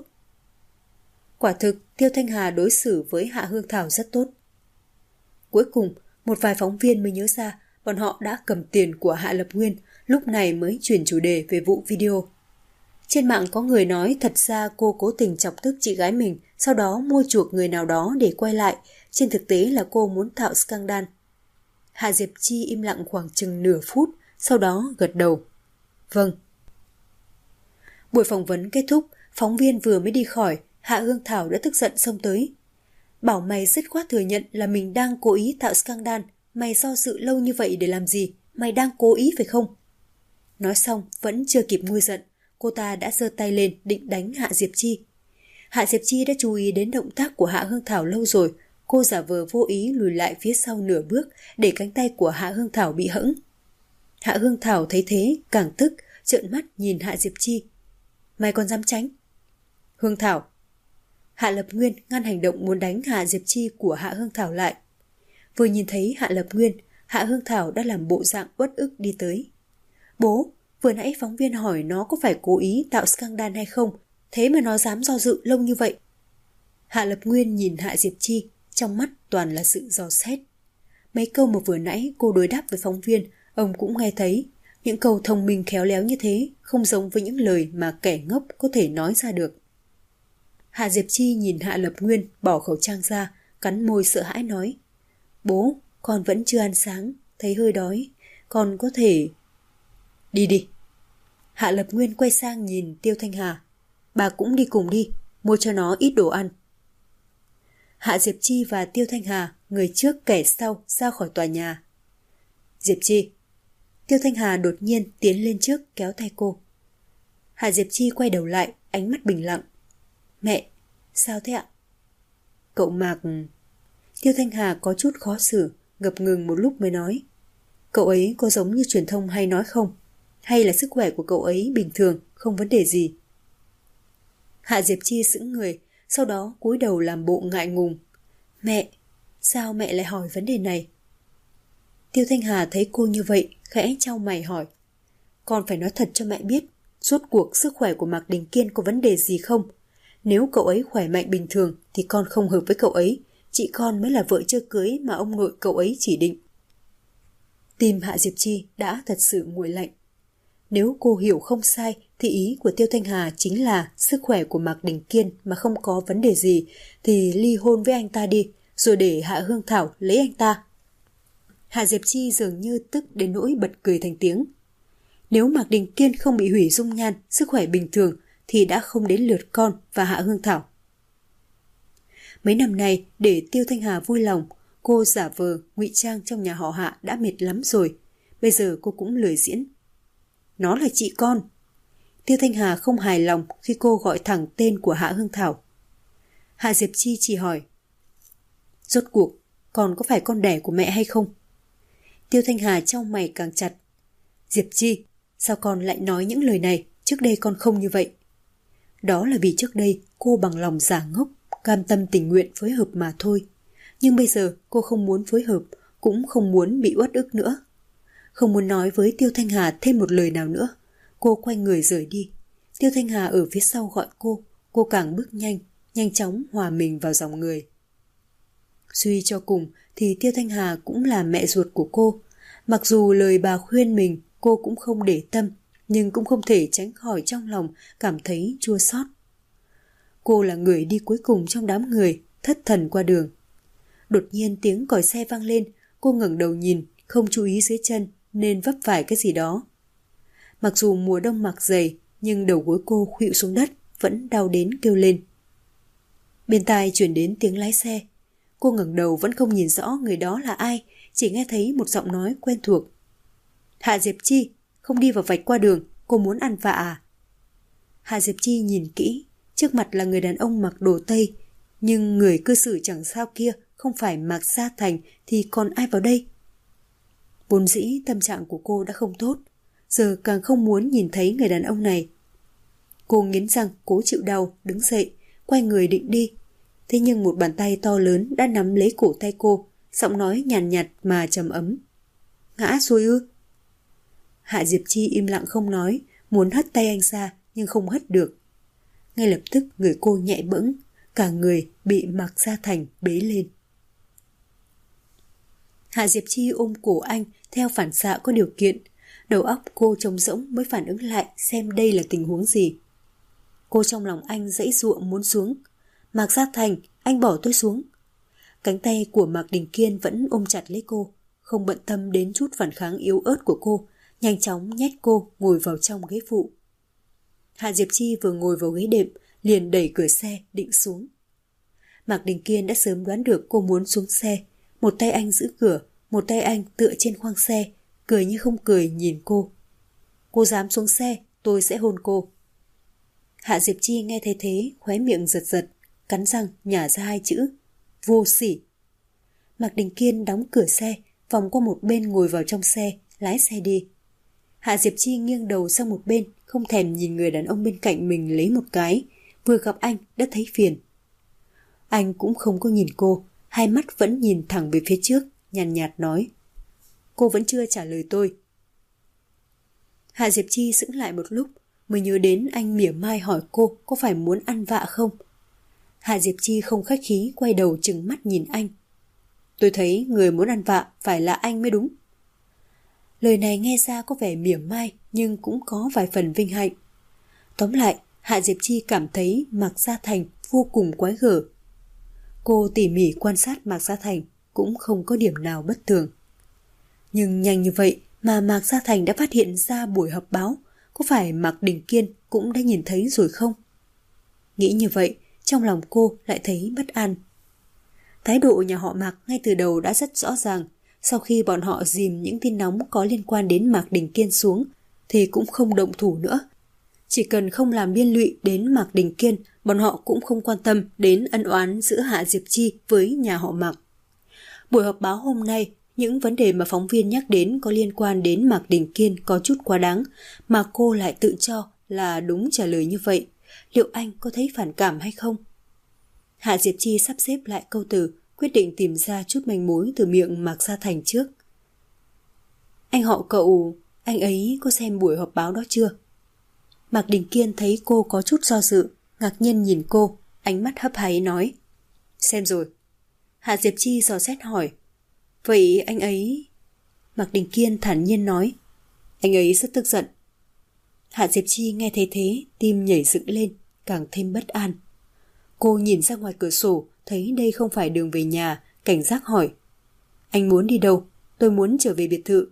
[SPEAKER 1] Quả thực, Tiêu Thanh Hà đối xử với Hạ Hương Thảo rất tốt. Cuối cùng, một vài phóng viên mới nhớ ra bọn họ đã cầm tiền của Hạ Lập Nguyên, lúc này mới chuyển chủ đề về vụ video. Trên mạng có người nói thật ra cô cố tình chọc tức chị gái mình, sau đó mua chuộc người nào đó để quay lại. Trên thực tế là cô muốn tạo scandal. Hạ Diệp Chi im lặng khoảng chừng nửa phút, sau đó gật đầu. Vâng. Buổi phỏng vấn kết thúc, phóng viên vừa mới đi khỏi, Hạ Hương Thảo đã tức giận xông tới. Bảo mày dứt khoát thừa nhận là mình đang cố ý tạo scandal. Mày do dự lâu như vậy để làm gì? Mày đang cố ý phải không? Nói xong vẫn chưa kịp nguôi giận, cô ta đã giơ tay lên định đánh Hạ Diệp Chi. Hạ Diệp Chi đã chú ý đến động tác của Hạ Hương Thảo lâu rồi. Cô giả vờ vô ý lùi lại phía sau nửa bước để cánh tay của Hạ Hương Thảo bị hẫng. Hạ Hương Thảo thấy thế càng tức, trợn mắt nhìn Hạ Diệp Chi. Mày còn dám tránh? Hương Thảo. Hạ Lập Nguyên ngăn hành động muốn đánh Hạ Diệp Chi của Hạ Hương Thảo lại. Vừa nhìn thấy Hạ Lập Nguyên, Hạ Hương Thảo đã làm bộ dạng uất ức đi tới. Bố, vừa nãy phóng viên hỏi nó có phải cố ý tạo scandal hay không, thế mà nó dám do dự lâu như vậy. Hạ Lập Nguyên nhìn Hạ Diệp Chi, trong mắt toàn là sự dò xét. Mấy câu mà vừa nãy cô đối đáp với phóng viên, ông cũng nghe thấy. Những câu thông minh khéo léo như thế không giống với những lời mà kẻ ngốc có thể nói ra được. Hạ Diệp Chi nhìn Hạ Lập Nguyên bỏ khẩu trang ra, cắn môi sợ hãi nói. Bố, con vẫn chưa ăn sáng, thấy hơi đói, con có thể... Đi đi. Hạ Lập Nguyên quay sang nhìn Tiêu Thanh Hà. Bà cũng đi cùng đi, mua cho nó ít đồ ăn. Hạ Diệp Chi và Tiêu Thanh Hà, người trước kẻ sau, ra khỏi tòa nhà. Diệp Chi. Tiêu Thanh Hà đột nhiên tiến lên trước kéo tay cô. Hạ Diệp Chi quay đầu lại, ánh mắt bình lặng. Mẹ, sao thế ạ? Cậu Mạc... Tiêu Thanh Hà có chút khó xử, ngập ngừng một lúc mới nói. Cậu ấy có giống như truyền thông hay nói không? Hay là sức khỏe của cậu ấy bình thường, không vấn đề gì? Hạ Diệp Chi sững người, sau đó cúi đầu làm bộ ngại ngùng. Mẹ, sao mẹ lại hỏi vấn đề này? Tiêu Thanh Hà thấy cô như vậy, khẽ chau mày hỏi. Con phải nói thật cho mẹ biết, rốt cuộc sức khỏe của Mạc Đình Kiên có vấn đề gì không? Nếu cậu ấy khỏe mạnh bình thường thì con không hợp với cậu ấy, chị con mới là vợ chưa cưới mà ông nội cậu ấy chỉ định. Tim Hạ Diệp Chi đã thật sự nguội lạnh. Nếu cô hiểu không sai thì ý của Tiêu Thanh Hà chính là sức khỏe của Mạc Đình Kiên mà không có vấn đề gì thì ly hôn với anh ta đi, rồi để Hạ Hương Thảo lấy anh ta. Hạ Diệp Chi dường như tức đến nỗi bật cười thành tiếng. Nếu Mạc Đình Kiên không bị hủy dung nhan, sức khỏe bình thường thì đã không đến lượt con và Hạ Hương Thảo. Mấy năm nay để Tiêu Thanh Hà vui lòng, cô giả vờ ngụy trang trong nhà họ Hạ đã mệt lắm rồi. Bây giờ cô cũng lười diễn. Nó là chị con. Tiêu Thanh Hà không hài lòng khi cô gọi thẳng tên của Hạ Hương Thảo. Hạ Diệp Chi chỉ hỏi. Rốt cuộc, con có phải con đẻ của mẹ hay không? Tiêu Thanh Hà chau mày càng chặt. Diệp Chi, sao con lại nói những lời này? Trước đây con không như vậy. Đó là vì trước đây cô bằng lòng giả ngốc, cam tâm tình nguyện phối hợp mà thôi. Nhưng bây giờ cô không muốn phối hợp, cũng không muốn bị uất ức nữa. Không muốn nói với Tiêu Thanh Hà thêm một lời nào nữa. Cô quay người rời đi. Tiêu Thanh Hà ở phía sau gọi cô càng bước nhanh, nhanh chóng hòa mình vào dòng người. Suy cho cùng thì Tiêu Thanh Hà cũng là mẹ ruột của cô. Mặc dù lời bà khuyên mình cô cũng không để tâm, nhưng cũng không thể tránh khỏi trong lòng cảm thấy chua xót. Cô là người đi cuối cùng trong đám người, thất thần qua đường. Đột nhiên tiếng còi xe vang lên, cô ngẩng đầu nhìn, không chú ý dưới chân nên vấp phải cái gì đó. Mặc dù mùa đông mặc dày, nhưng đầu gối cô khuỵu xuống đất, vẫn đau đến kêu lên. Bên tai chuyển đến tiếng lái xe. Cô ngẩng đầu vẫn không nhìn rõ người đó là ai, chỉ nghe thấy một giọng nói quen thuộc. Hạ Diệp Chi, không đi vào vạch qua đường, cô muốn ăn vạ à? Hạ Diệp Chi nhìn kỹ, trước mặt là người đàn ông mặc đồ Tây, nhưng người cư xử chẳng sao kia không phải Mạc Gia Thành thì còn ai vào đây? Vốn dĩ tâm trạng của cô đã không tốt, giờ càng không muốn nhìn thấy người đàn ông này. Cô nghiến răng cố chịu đau, đứng dậy, quay người định đi. Thế nhưng một bàn tay to lớn đã nắm lấy cổ tay cô, giọng nói nhàn nhạt mà trầm ấm. Ngã rồi ư? Hạ Diệp Chi im lặng không nói, muốn hất tay anh ra nhưng không hất được. Ngay lập tức người cô nhẹ bẫng, cả người bị Mạc Gia Thành bế lên. Hạ Diệp Chi ôm cổ anh theo phản xạ có điều kiện. Đầu óc cô trống rỗng mới phản ứng lại xem đây là tình huống gì. Cô trong lòng anh giãy giụa muốn xuống. Mạc Gia Thành, anh bỏ tôi xuống. Cánh tay của Mạc Đình Kiên vẫn ôm chặt lấy cô, không bận tâm đến chút phản kháng yếu ớt của cô, nhanh chóng nhét cô ngồi vào trong ghế phụ. Hạ Diệp Chi vừa ngồi vào ghế đệm, liền đẩy cửa xe định xuống. Mạc Đình Kiên đã sớm đoán được cô muốn xuống xe. Một tay anh giữ cửa, một tay anh tựa trên khoang xe, cười như không cười nhìn cô. Cô dám xuống xe, tôi sẽ hôn cô. Hạ Diệp Chi nghe thấy thế, khóe miệng giật giật, cắn răng nhả ra 2 chữ: vô sỉ. Mạc Đình Kiên đóng cửa xe, vòng qua một bên ngồi vào trong xe, lái xe đi. Hạ Diệp Chi nghiêng đầu sang một bên, không thèm nhìn người đàn ông bên cạnh mình lấy một cái, vừa gặp anh đã thấy phiền. Anh cũng không có nhìn cô, hai mắt vẫn nhìn thẳng về phía trước, nhàn nhạt nói: cô vẫn chưa trả lời tôi. Hạ Diệp Chi sững lại một lúc, mới nhớ đến anh mỉa mai hỏi cô có phải muốn ăn vạ không. Hạ Diệp Chi không khách khí quay đầu trừng mắt nhìn anh. Tôi thấy người muốn ăn vạ phải là anh mới đúng. Lời này nghe ra có vẻ mỉa mai nhưng cũng có vài phần vinh hạnh. Tóm lại, Hạ Diệp Chi cảm thấy Mạc Gia Thành vô cùng quái gở. Cô tỉ mỉ quan sát Mạc Gia Thành cũng không có điểm nào bất thường. Nhưng nhanh như vậy mà Mạc Gia Thành đã phát hiện ra buổi họp báo, có phải Mạc Đình Kiên cũng đã nhìn thấy rồi không? Nghĩ như vậy, trong lòng cô lại thấy bất an. Thái độ nhà họ Mạc ngay từ đầu đã rất rõ ràng. Sau khi bọn họ dìm những tin nóng có liên quan đến Mạc Đình Kiên xuống thì cũng không động thủ nữa. Chỉ cần không làm liên lụy đến Mạc Đình Kiên, bọn họ cũng không quan tâm đến ân oán giữa Hạ Diệp Chi với nhà họ Mạc. Buổi họp báo hôm nay, những vấn đề mà phóng viên nhắc đến có liên quan đến Mạc Đình Kiên có chút quá đáng, mà cô lại tự cho là đúng trả lời như vậy. Liệu anh có thấy phản cảm hay không? Hạ Diệp Chi sắp xếp lại câu từ, quyết định tìm ra chút manh mối từ miệng Mạc Gia Thành trước. Anh họ cậu, anh ấy có xem buổi họp báo đó chưa? Mạc Đình Kiên thấy cô có chút do dự, ngạc nhiên nhìn cô, ánh mắt hấp háy nói: xem rồi. Hạ Diệp Chi dò xét hỏi: vậy anh ấy... Mạc Đình Kiên thản nhiên nói: anh ấy rất tức giận. Hạ Diệp Chi nghe thấy thế, tim nhảy dựng lên, càng thêm bất an. Cô nhìn ra ngoài cửa sổ, thấy đây không phải đường về nhà, cảnh giác hỏi: anh muốn đi đâu? Tôi muốn trở về biệt thự.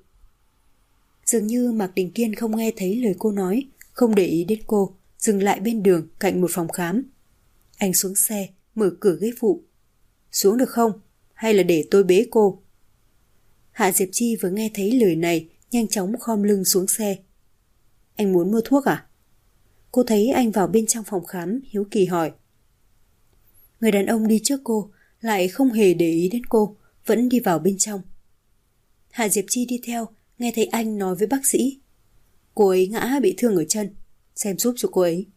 [SPEAKER 1] Dường như Mạc Đình Kiên không nghe thấy lời cô nói, không để ý đến cô, dừng lại bên đường cạnh một phòng khám. Anh xuống xe, mở cửa ghế phụ. Xuống được không? Hay là để tôi bế cô? Hạ Diệp Chi vừa nghe thấy lời này, nhanh chóng khom lưng xuống xe. Anh muốn mua thuốc à? Cô thấy anh vào bên trong phòng khám, hiếu kỳ hỏi. Người đàn ông đi trước cô, lại không hề để ý đến cô, vẫn đi vào bên trong. Hạ Diệp Chi đi theo, nghe thấy anh nói với bác sĩ: cô ấy ngã bị thương ở chân, xem giúp cho cô ấy.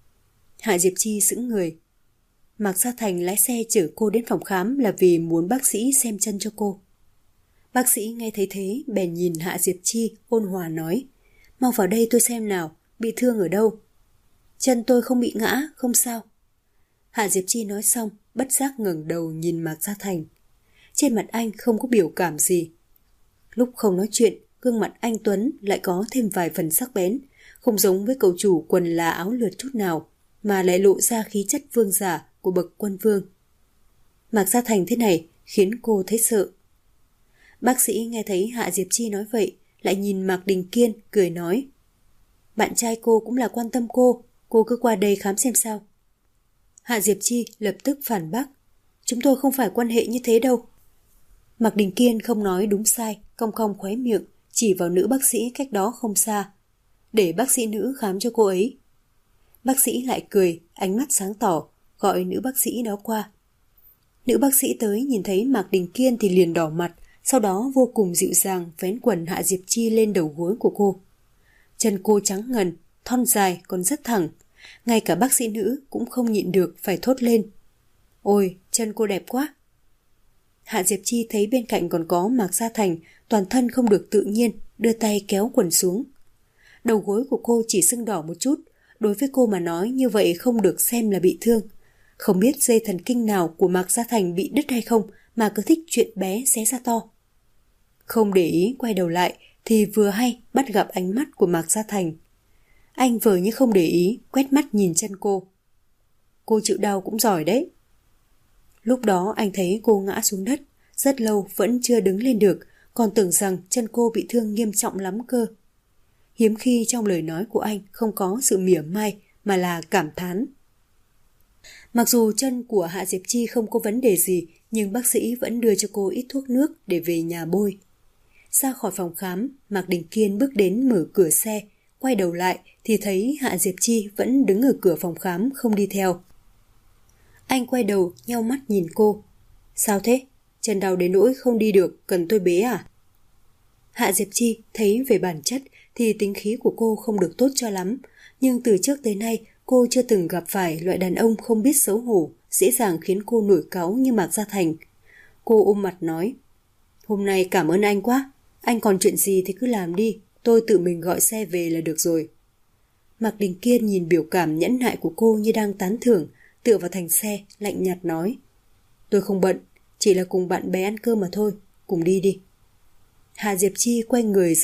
[SPEAKER 1] Hạ Diệp Chi sững người. Mạc Gia Thành lái xe chở cô đến phòng khám là vì muốn bác sĩ xem chân cho cô. Bác sĩ nghe thấy thế, bèn nhìn Hạ Diệp Chi, ôn hòa nói: mau vào đây tôi xem nào, bị thương ở đâu? Chân tôi không bị ngã, không sao. Hạ Diệp Chi nói xong, bất giác ngẩng đầu nhìn Mạc Gia Thành. Trên mặt anh không có biểu cảm gì. Lúc không nói chuyện, gương mặt anh Tuấn lại có thêm vài phần sắc bén, không giống với cậu chủ quần là áo lượt chút nào, mà lại lộ ra khí chất vương giả của bậc quân vương. Mạc Gia Thành thế này khiến cô thấy sợ. Bác sĩ nghe thấy Hạ Diệp Chi nói vậy, lại nhìn Mạc Đình Kiên, cười nói: bạn trai cô cũng là quan tâm cô cứ qua đây khám xem sao. Hạ Diệp Chi lập tức phản bác: chúng tôi không phải quan hệ như thế đâu. Mạc Đình Kiên không nói đúng sai, cong cong khóe miệng, chỉ vào nữ bác sĩ cách đó không xa. Để bác sĩ nữ khám cho cô ấy. Bác sĩ lại cười, ánh mắt sáng tỏ, gọi nữ bác sĩ đó qua. Nữ bác sĩ tới nhìn thấy Mạc Đình Kiên thì liền đỏ mặt, sau đó vô cùng dịu dàng vén quần Hạ Diệp Chi lên đầu gối của cô. Chân cô trắng ngần, thon dài còn rất thẳng. Ngay cả bác sĩ nữ cũng không nhịn được phải thốt lên: ôi, chân cô đẹp quá. Hạ Diệp Chi thấy bên cạnh còn có Mạc Gia Thành, toàn thân không được tự nhiên, đưa tay kéo quần xuống. Đầu gối của cô chỉ sưng đỏ một chút, đối với cô mà nói như vậy không được xem là bị thương. Không biết dây thần kinh nào của Mạc Gia Thành bị đứt hay không mà cứ thích chuyện bé xé ra to. Không để ý quay đầu lại thì vừa hay bắt gặp ánh mắt của Mạc Gia Thành. Anh vờ như không để ý, quét mắt nhìn chân cô. Cô chịu đau cũng giỏi đấy. Lúc đó anh thấy cô ngã xuống đất, rất lâu vẫn chưa đứng lên được, còn tưởng rằng chân cô bị thương nghiêm trọng lắm cơ. Hiếm khi trong lời nói của anh không có sự mỉa mai mà là cảm thán. Mặc dù chân của Hạ Diệp Chi không có vấn đề gì, nhưng bác sĩ vẫn đưa cho cô ít thuốc nước để về nhà bôi. Ra khỏi phòng khám, Mạc Đình Kiên bước đến mở cửa xe, quay đầu lại thì thấy Hạ Diệp Chi vẫn đứng ở cửa phòng khám không đi theo. Anh quay đầu nheo mắt nhìn cô. Sao thế? Chân đau đến nỗi không đi được, cần tôi bế à? Hạ Diệp Chi thấy về bản chất thì tính khí của cô không được tốt cho lắm, nhưng từ trước tới nay cô chưa từng gặp phải loại đàn ông không biết xấu hổ, dễ dàng khiến cô nổi cáu như Mạc Gia Thành. Cô ôm mặt nói, hôm nay cảm ơn anh quá, anh còn chuyện gì thì cứ làm đi, tôi tự mình gọi xe về là được rồi. Mạc Đình Kiên nhìn biểu cảm nhẫn nại của cô như đang tán thưởng, tựa vào thành xe, lạnh nhạt nói, tôi không bận, chỉ là cùng bạn bè ăn cơm mà thôi, cùng đi đi. Hạ Diệp Chi quay người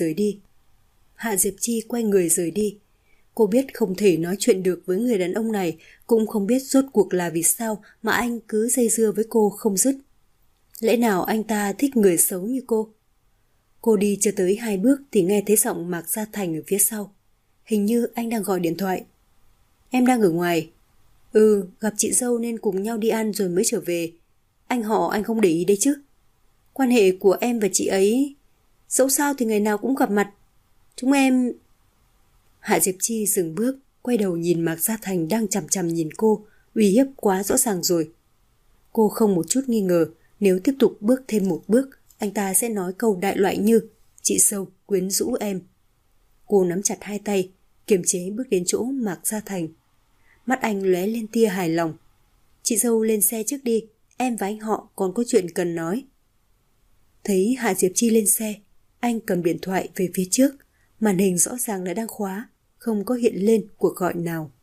[SPEAKER 1] rời đi. Cô biết không thể nói chuyện được với người đàn ông này, cũng không biết rốt cuộc là vì sao mà anh cứ dây dưa với cô không dứt. Lẽ nào anh ta thích người xấu như cô? Cô đi chưa tới 2 bước thì nghe thấy giọng Mạc Gia Thành ở phía sau. Hình như anh đang gọi điện thoại. Em đang ở ngoài. Gặp chị dâu nên cùng nhau đi ăn rồi mới trở về. Anh không để ý đấy chứ. Quan hệ của em và chị ấy, dẫu sao thì ngày nào cũng gặp mặt. Chúng em... Hạ Diệp Chi dừng bước, quay đầu nhìn Mạc Gia Thành đang chằm chằm nhìn cô, uy hiếp quá rõ ràng rồi. Cô không một chút nghi ngờ, nếu tiếp tục bước thêm một bước, anh ta sẽ nói câu đại loại như chị dâu quyến rũ em. Cô nắm chặt hai tay, kiềm chế bước đến chỗ Mạc Gia Thành. Mắt anh lóe lên tia hài lòng. Chị dâu lên xe trước đi, em và anh họ còn có chuyện cần nói. Thấy Hạ Diệp Chi lên xe, anh cầm điện thoại về phía trước, màn hình rõ ràng là đang khóa, không có hiện lên cuộc gọi nào.